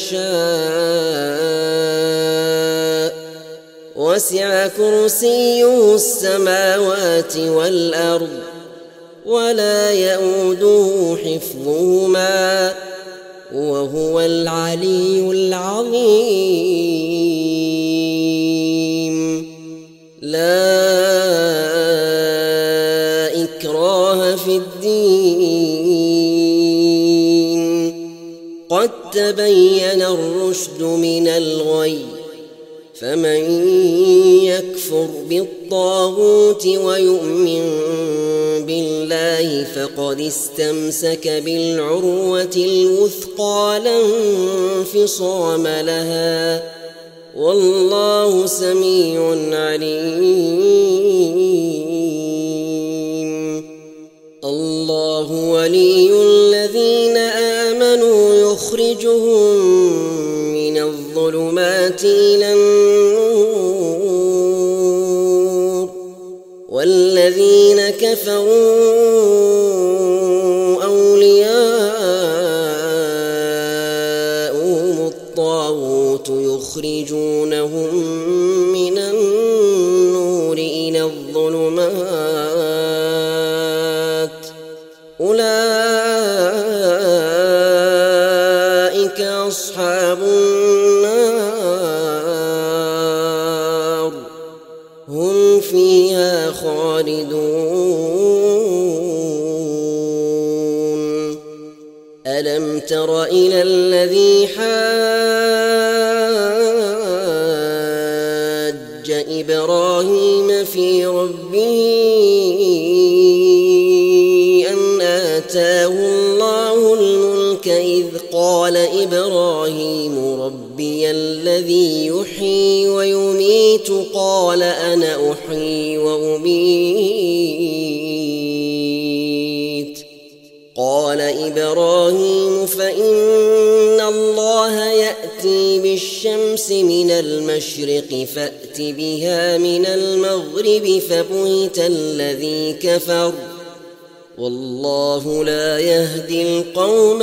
شاء وسع كرسيه السماوات والأرض ولا يئوده حفظهما وهو العلي العظيم. لا إكراه في الدين قد تبين الرشد من الغي فمن يكفر بالطاغوت ويؤمن بالله فقد استمسك بالعروة الوثقى لا انفصام لها والله سميع عليم. الله ولي الذين آمنوا يخرجهم من الظلمات إلى النور والذين كفروا أولياؤهم الطاغوت يخرجونهم من النور إلى الظلمات أولئك أصحاب النار هم فيها خالدون. ألم تر إلى الذي حاج إبراهيم في ربه أن آتاه الله الملك إذ قال إبراهيم ربي الذي يحيي ويميت قال أنا أحيي وأميت قال إبراهيم فإن الله يأتي بالشمس من المشرق فأت بها من المغرب فبهت الذي كفر والله لا يهدي القوم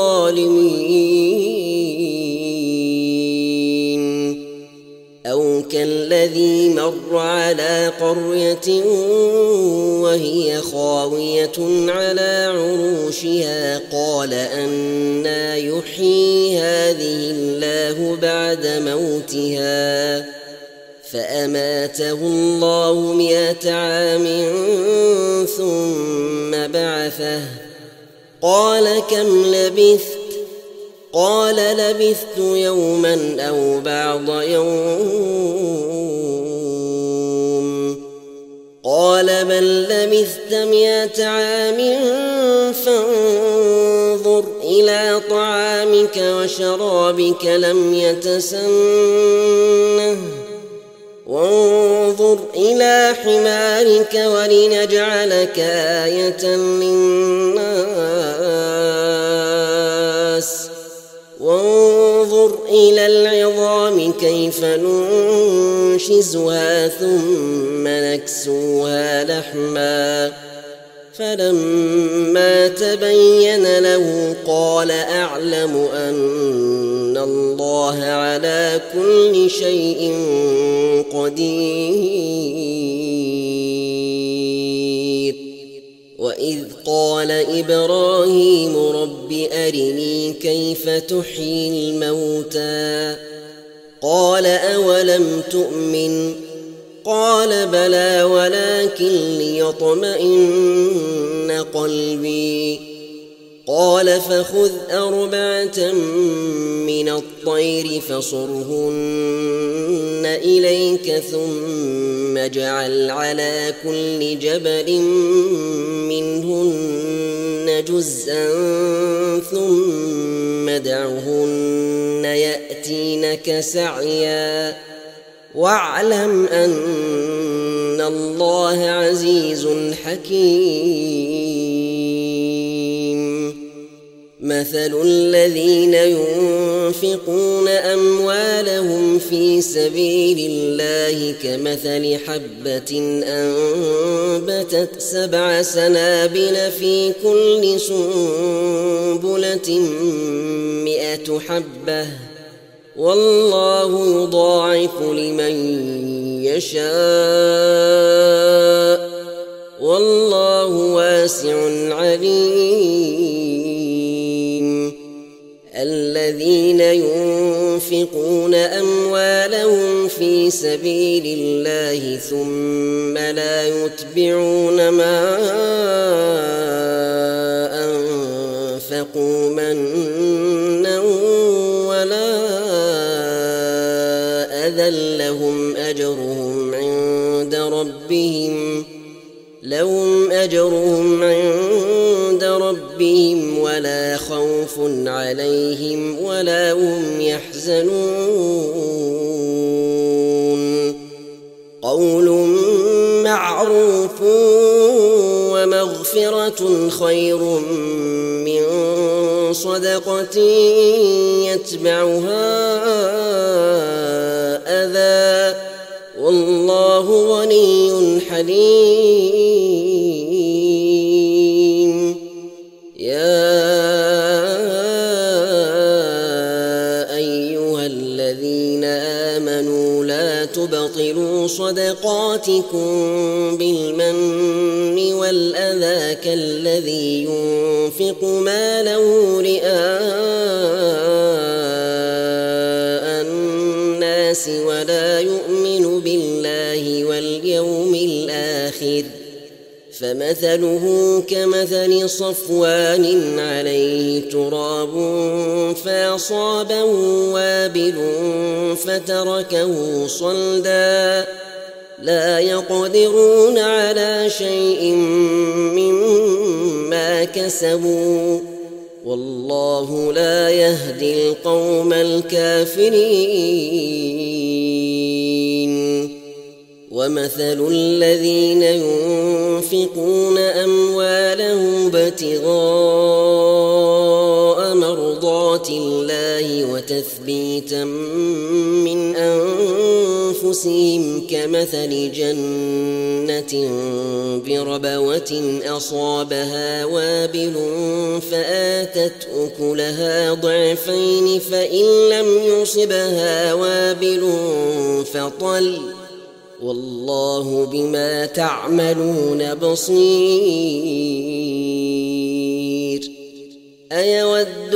الظالمين. أو كالذي مر على قرية وهي خاوية على عروشها قال أنى يحيي هذه الله بعد موتها فأماته الله مئة عام ثم بعثه قال كم لبثت؟ قال لبثت يوما أو بعض يوم. قال بل لبثت مئة عام فانظر إلى طعامك وشرابك لم يتسنه وانظر إلى حمارك ولنجعلك آية للناس وانظر إلى العظام كيف ننشزها ثم نكسوها لحما فلما تبين له قال أعلم أن الله على كل شيء قدير. وإذ قال إبراهيم رب أرني كيف تحيي الموتى قال أولم تؤمن قال بلى ولكن ليطمئن قلبي قال فخذ أربعة من الطير فصرهن إليك ثم اجعل على كل جبل منهن جزءا ثم ادعهن يأتينك سعيا واعلم أن الله عزيز حكيم. مثل الذين ينفقون أموالهم في سبيل الله كمثل حبة أنبتت سبع سنابل في كل سنبلة مئة حبة والله يضاعف لمن يشاء والله واسع عليم. الذين ينفقون أموالهم في سبيل الله ثم لا يتبعون ما أنفقوا منا ولا أذى لهم أجرهم عند ربهم لهم أجرهم عند ربهم ولا خوف عليهم ولا هم يحزنون. قول معروف ومغفرة خير من صدقة يتبعها أذى والله غني حليم. يا أيها الذين آمنوا لا تبطلوا صدقاتكم بالمن والأذى كالذي ينفق ماله رئاء الناس ولا يؤمن بالله واليوم الآخر فمثله كمثل صفوان عليه تراب فأصابه وابل فتركه صلدا لا يقدرون على شيء مما كسبوا والله لا يهدي القوم الكافرين. ومثل الذين ينفقون أموالهم ابتغاء مرضات الله وتثبيتا من أنفسهم كمثل جنة بربوة أصابها وابل فآتت أكلها ضعفين فإن لم يصبها وابل فطل والله بما تعملون بصير. أيود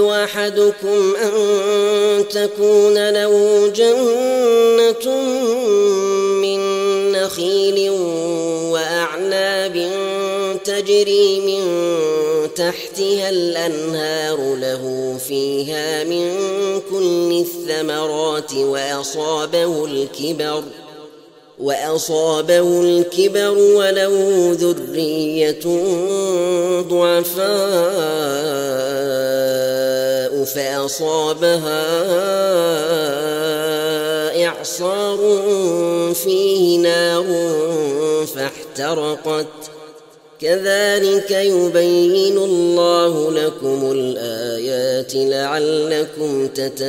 أحدكم أن تكون له جنة أعناب تجري من تحتها الأنهار له فيها من كل الثمرات وأصابه الكبر وأصابه الكبر وله ذرية ضعفاء فأصابها إعصار فيه نار فاحترقت كذلك يبين الله لكم الآيات لعلكم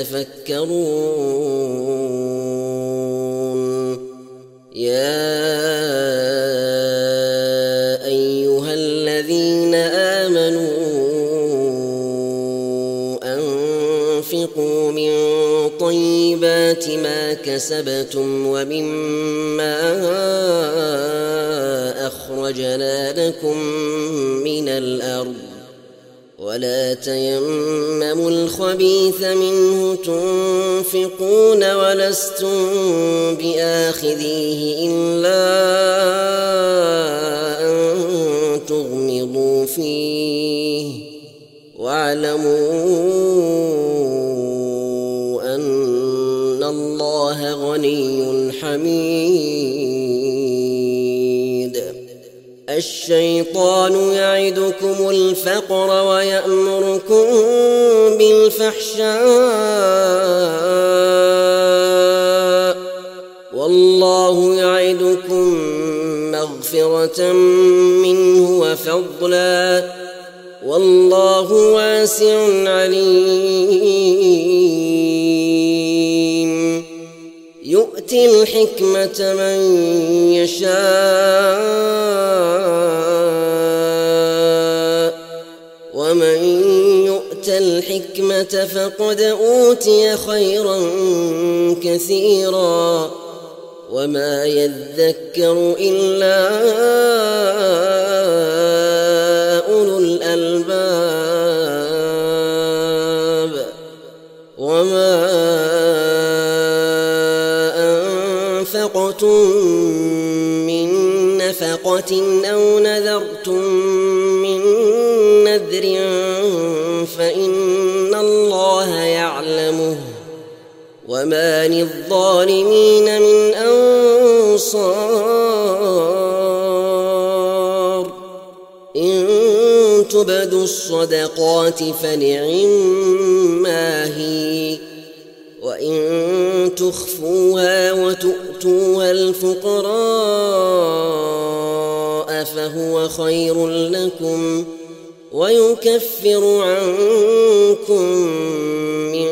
تتفكرون. يا أيها الذين آمنوا أنفقوا من طيبات ما كسبتم ومما أخرجنا لكم من الأرض ولا تيمموا الخبيث منه تنفقون ولستم بآخذيه إلا أن تغمضوا فيه واعلموا أن الله غني حميد. الشيطان يعدكم الفقر ويأمركم بالفحشاء والله يعدكم مغفرة منه وفضلا والله واسع عليم. يؤتي الحكمة من يشاء ومن يؤت الحكمة فقد أوتي خيرا كثيرا وما يذكر إلا أولو الألباب. وما أنفقتم من نفقة أو نذرتم من نذر فإن الله يعلمه وما للظالمين من أنصار. إن تبدوا الصدقات فنعما هي وإن تخفوها وتؤتوها الفقراء فهو خير لكم ويكفر عنكم من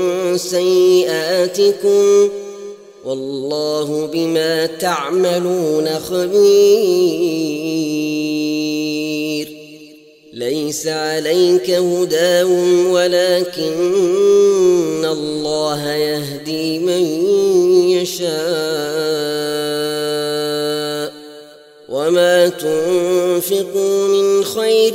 سيئاتكم والله بما تعملون خبير. ليس عليك هداهم ولكن الله يهدي من يشاء وما تنفقوا من خير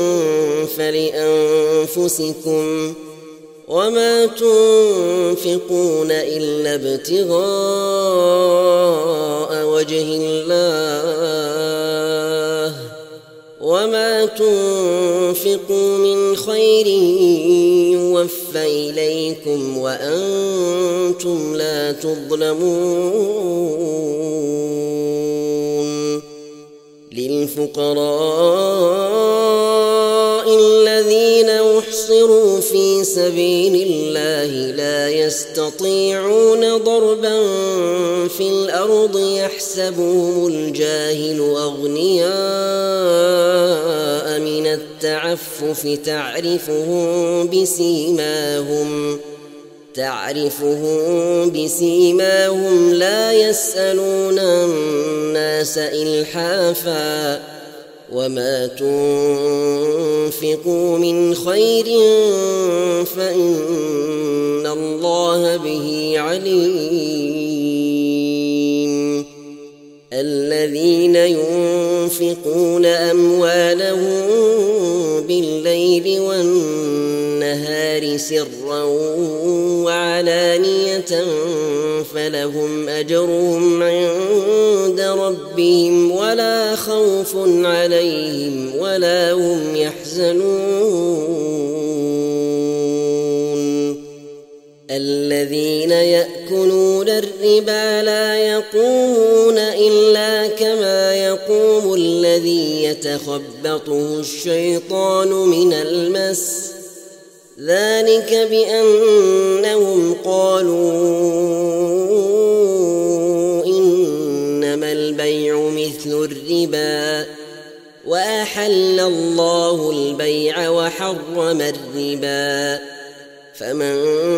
فلأنفسكم وما تنفقون إلا ابتغاء وجه الله وما تنفقوا من خير يوفى إليكم وأنتم لا تظلمون. للفقراء الذين أحصروا في سبيل الله لا يستطيعون ضربا في الأرض يحسبهم الجاهل أغنياء من التعفف تعرفهم بسيماهم تعرفهم بسيماهم لا يسألون الناس إلحافا وما تنفقوا من خير فإن الله به عليم. الذين ينفقون أموالهم بالليل والنهار سرا وعلانية فلهم أجرهم عند ربهم ربهم ولا خوف عليهم ولا هم يحزنون الذين يأكلون الربا لا يقومون إلا كما يقوم الذي يتخبطه الشيطان من المس ذلك بأنهم قالوا إنما البيع مثل الربا وأحل الله البيع وحرم الربا فمن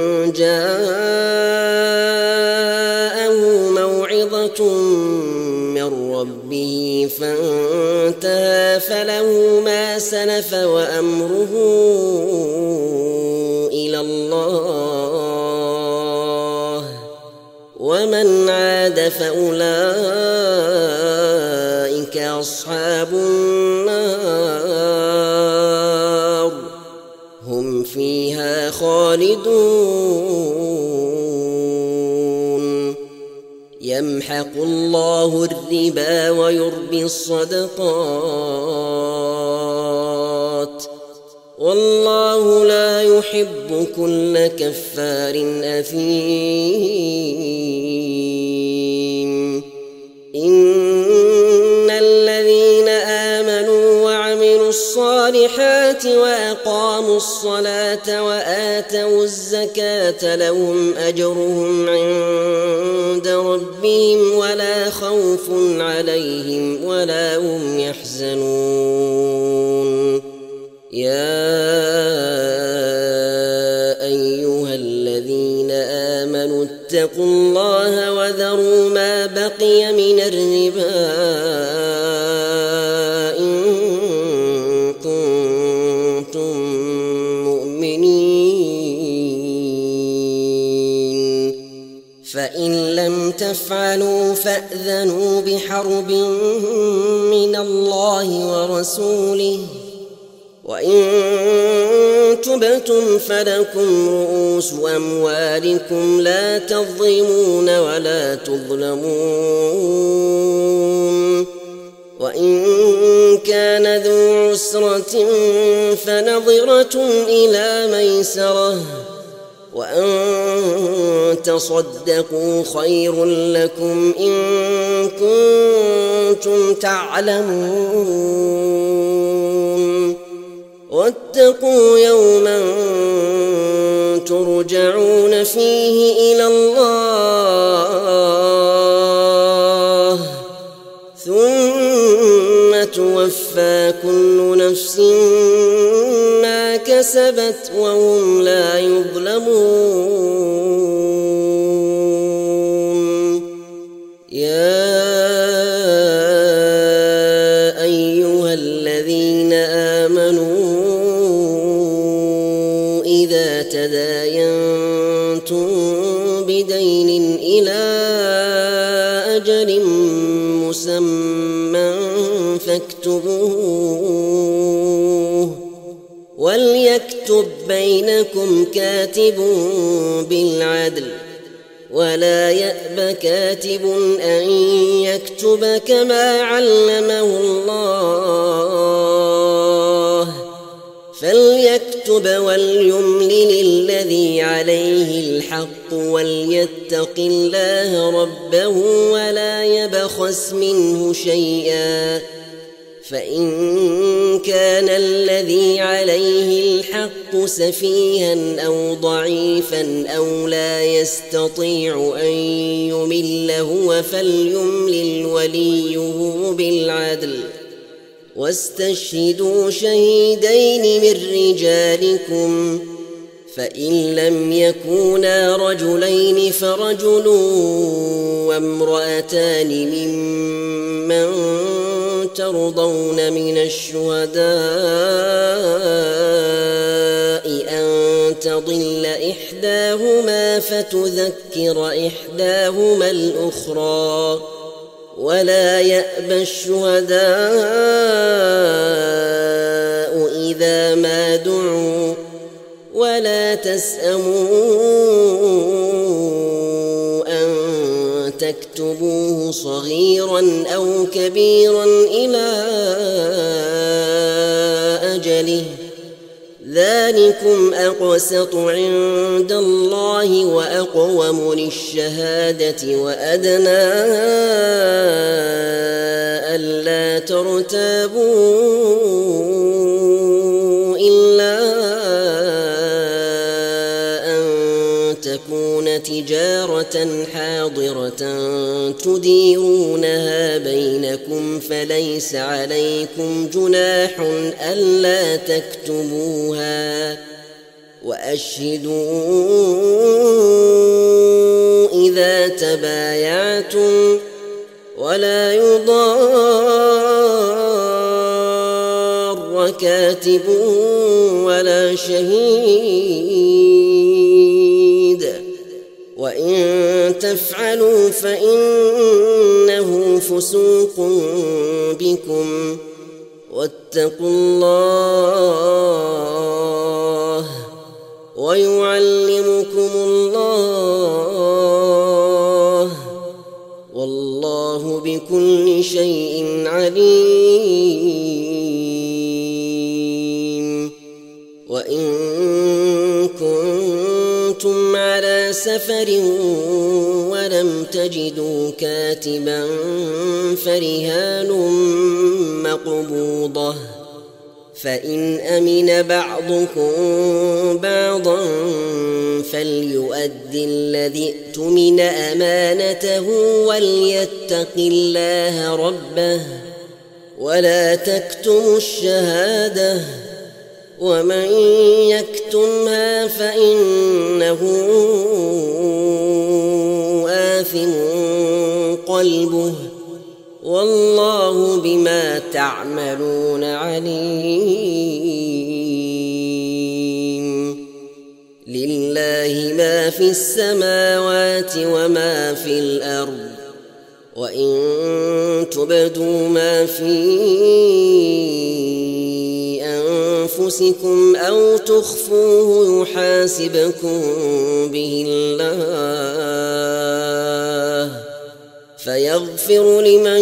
جاءه موعظة من ربه فانتهى فله ما سلف وأمره إلى الله ومن عاد فأولئك أصحاب النار هم فيها خالدون يمحق الله الربا ويربي الصدقات والله لا يحب كل كفار أثيم إن الذين آمنوا وعملوا الصالحات وأقاموا الصلاة وآتوا الزكاة لهم أجرهم عند ربهم ولا خوف عليهم ولا هم يحزنون يا أيها الذين آمنوا اتقوا الله وذروا ما بقي من الربا إن كنتم مؤمنين فإن لم تفعلوا فأذنوا بحرب من الله ورسوله وإن تبتم فلكم رؤوس أموالكم لا تظلمون ولا تظلمون وإن كان ذو عسرة فنظرة إلى ميسرة وأن تصدقوا خير لكم إن كنتم تعلمون واتقوا يوما ترجعون فيه إلى الله ثم توفى كل نفس ما كسبت وهم لا يظلمون يا أيها الذين آمنوا إذا تداينتم بدين إلى أجل مسمى فاكتبوه وليكتب بينكم كاتب بالعدل ولا يأب كاتب أن يكتب كما علمه الله فليكتب وليملل الذي عليه الحق وليتق الله ربه ولا يبخس منه شيئا فإن كان الذي عليه الحق سفيها أو ضعيفا أو لا يستطيع أن يمل هو فليملل وليه بالعدل واستشهدوا شهيدين من رجالكم فإن لم يكونا رجلين فرجل وامرأتان ممن ترضون من الشهداء أن تضل إحداهما فتذكر إحداهما الأخرى ولا يأبى الشهداء إذا ما دعوا ولا تسأموا أن تكتبوه صغيرا أو كبيرا إلى أجله ذلكم أقسط عند الله وأقوم للشهادة وأدنى ألا ترتابوا إلا أن تكون تجارة حاضرة تديرونها بينكم فليس عليكم جناح ألا تكتبوها وأشهدوا إذا تبايعتم ولا يضار كاتب ولا شهيد وإن تفعلوا فإنه فسوق بكم واتقوا الله ويعلمكم الله والله بكل شيء عليم. وإن كنتم على سفر ولم تجدوا كاتبا فرهان مقبوضة فإن أمن بعضكم بعضا فليؤد الذي اؤتمن أمانته وليتق الله ربه ولا تكتموا الشهادة ومن يكتمها فإنه آثم قلبه والله بما تعملون عليم. لله ما في السماوات وما في الأرض وإن تبدوا ما في أنفسكم أو تخفوه يحاسبكم به الله فيغفر لمن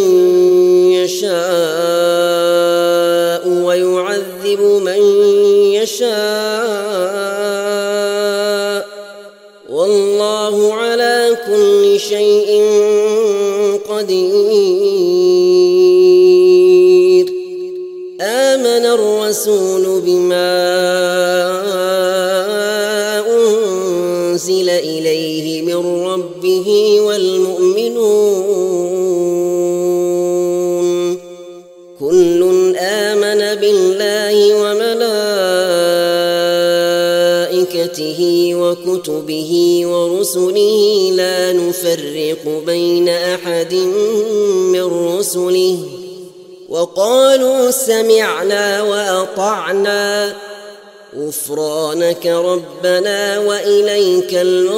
يشاء ويعذب من يشاء والله على كل شيء قدير. آمن الرسول بما أنزل إليه من ربه والمؤمنون كل آمن بالله وملائكته وكتبه ورسله لا نفرق بين أحد من رسله وقالوا سمعنا وأطعنا غفرانك ربنا وإليك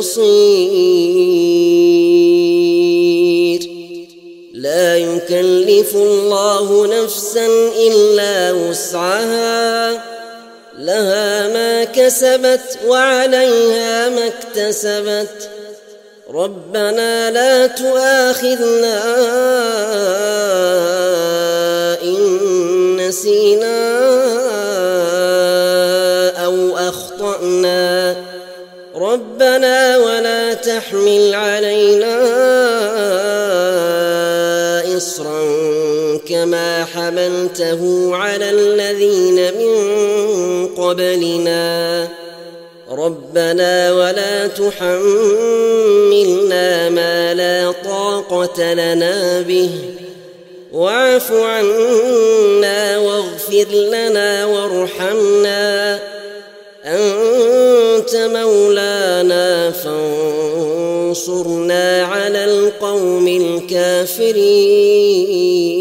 المصير. لا يكلف الله نفسا إلا وسعها لها ما كسبت وعليها ما اكتسبت ربنا لا تؤاخذنا إن نسينا أو أخطأنا ربنا ولا تحمل علينا إصرا كما حملته على الذين من قبلنا ربنا ولا تحملنا ما لا طاقة لنا به واعف عنا واغفر لنا وارحمنا أنت مولانا فانصرنا على القوم الكافرين.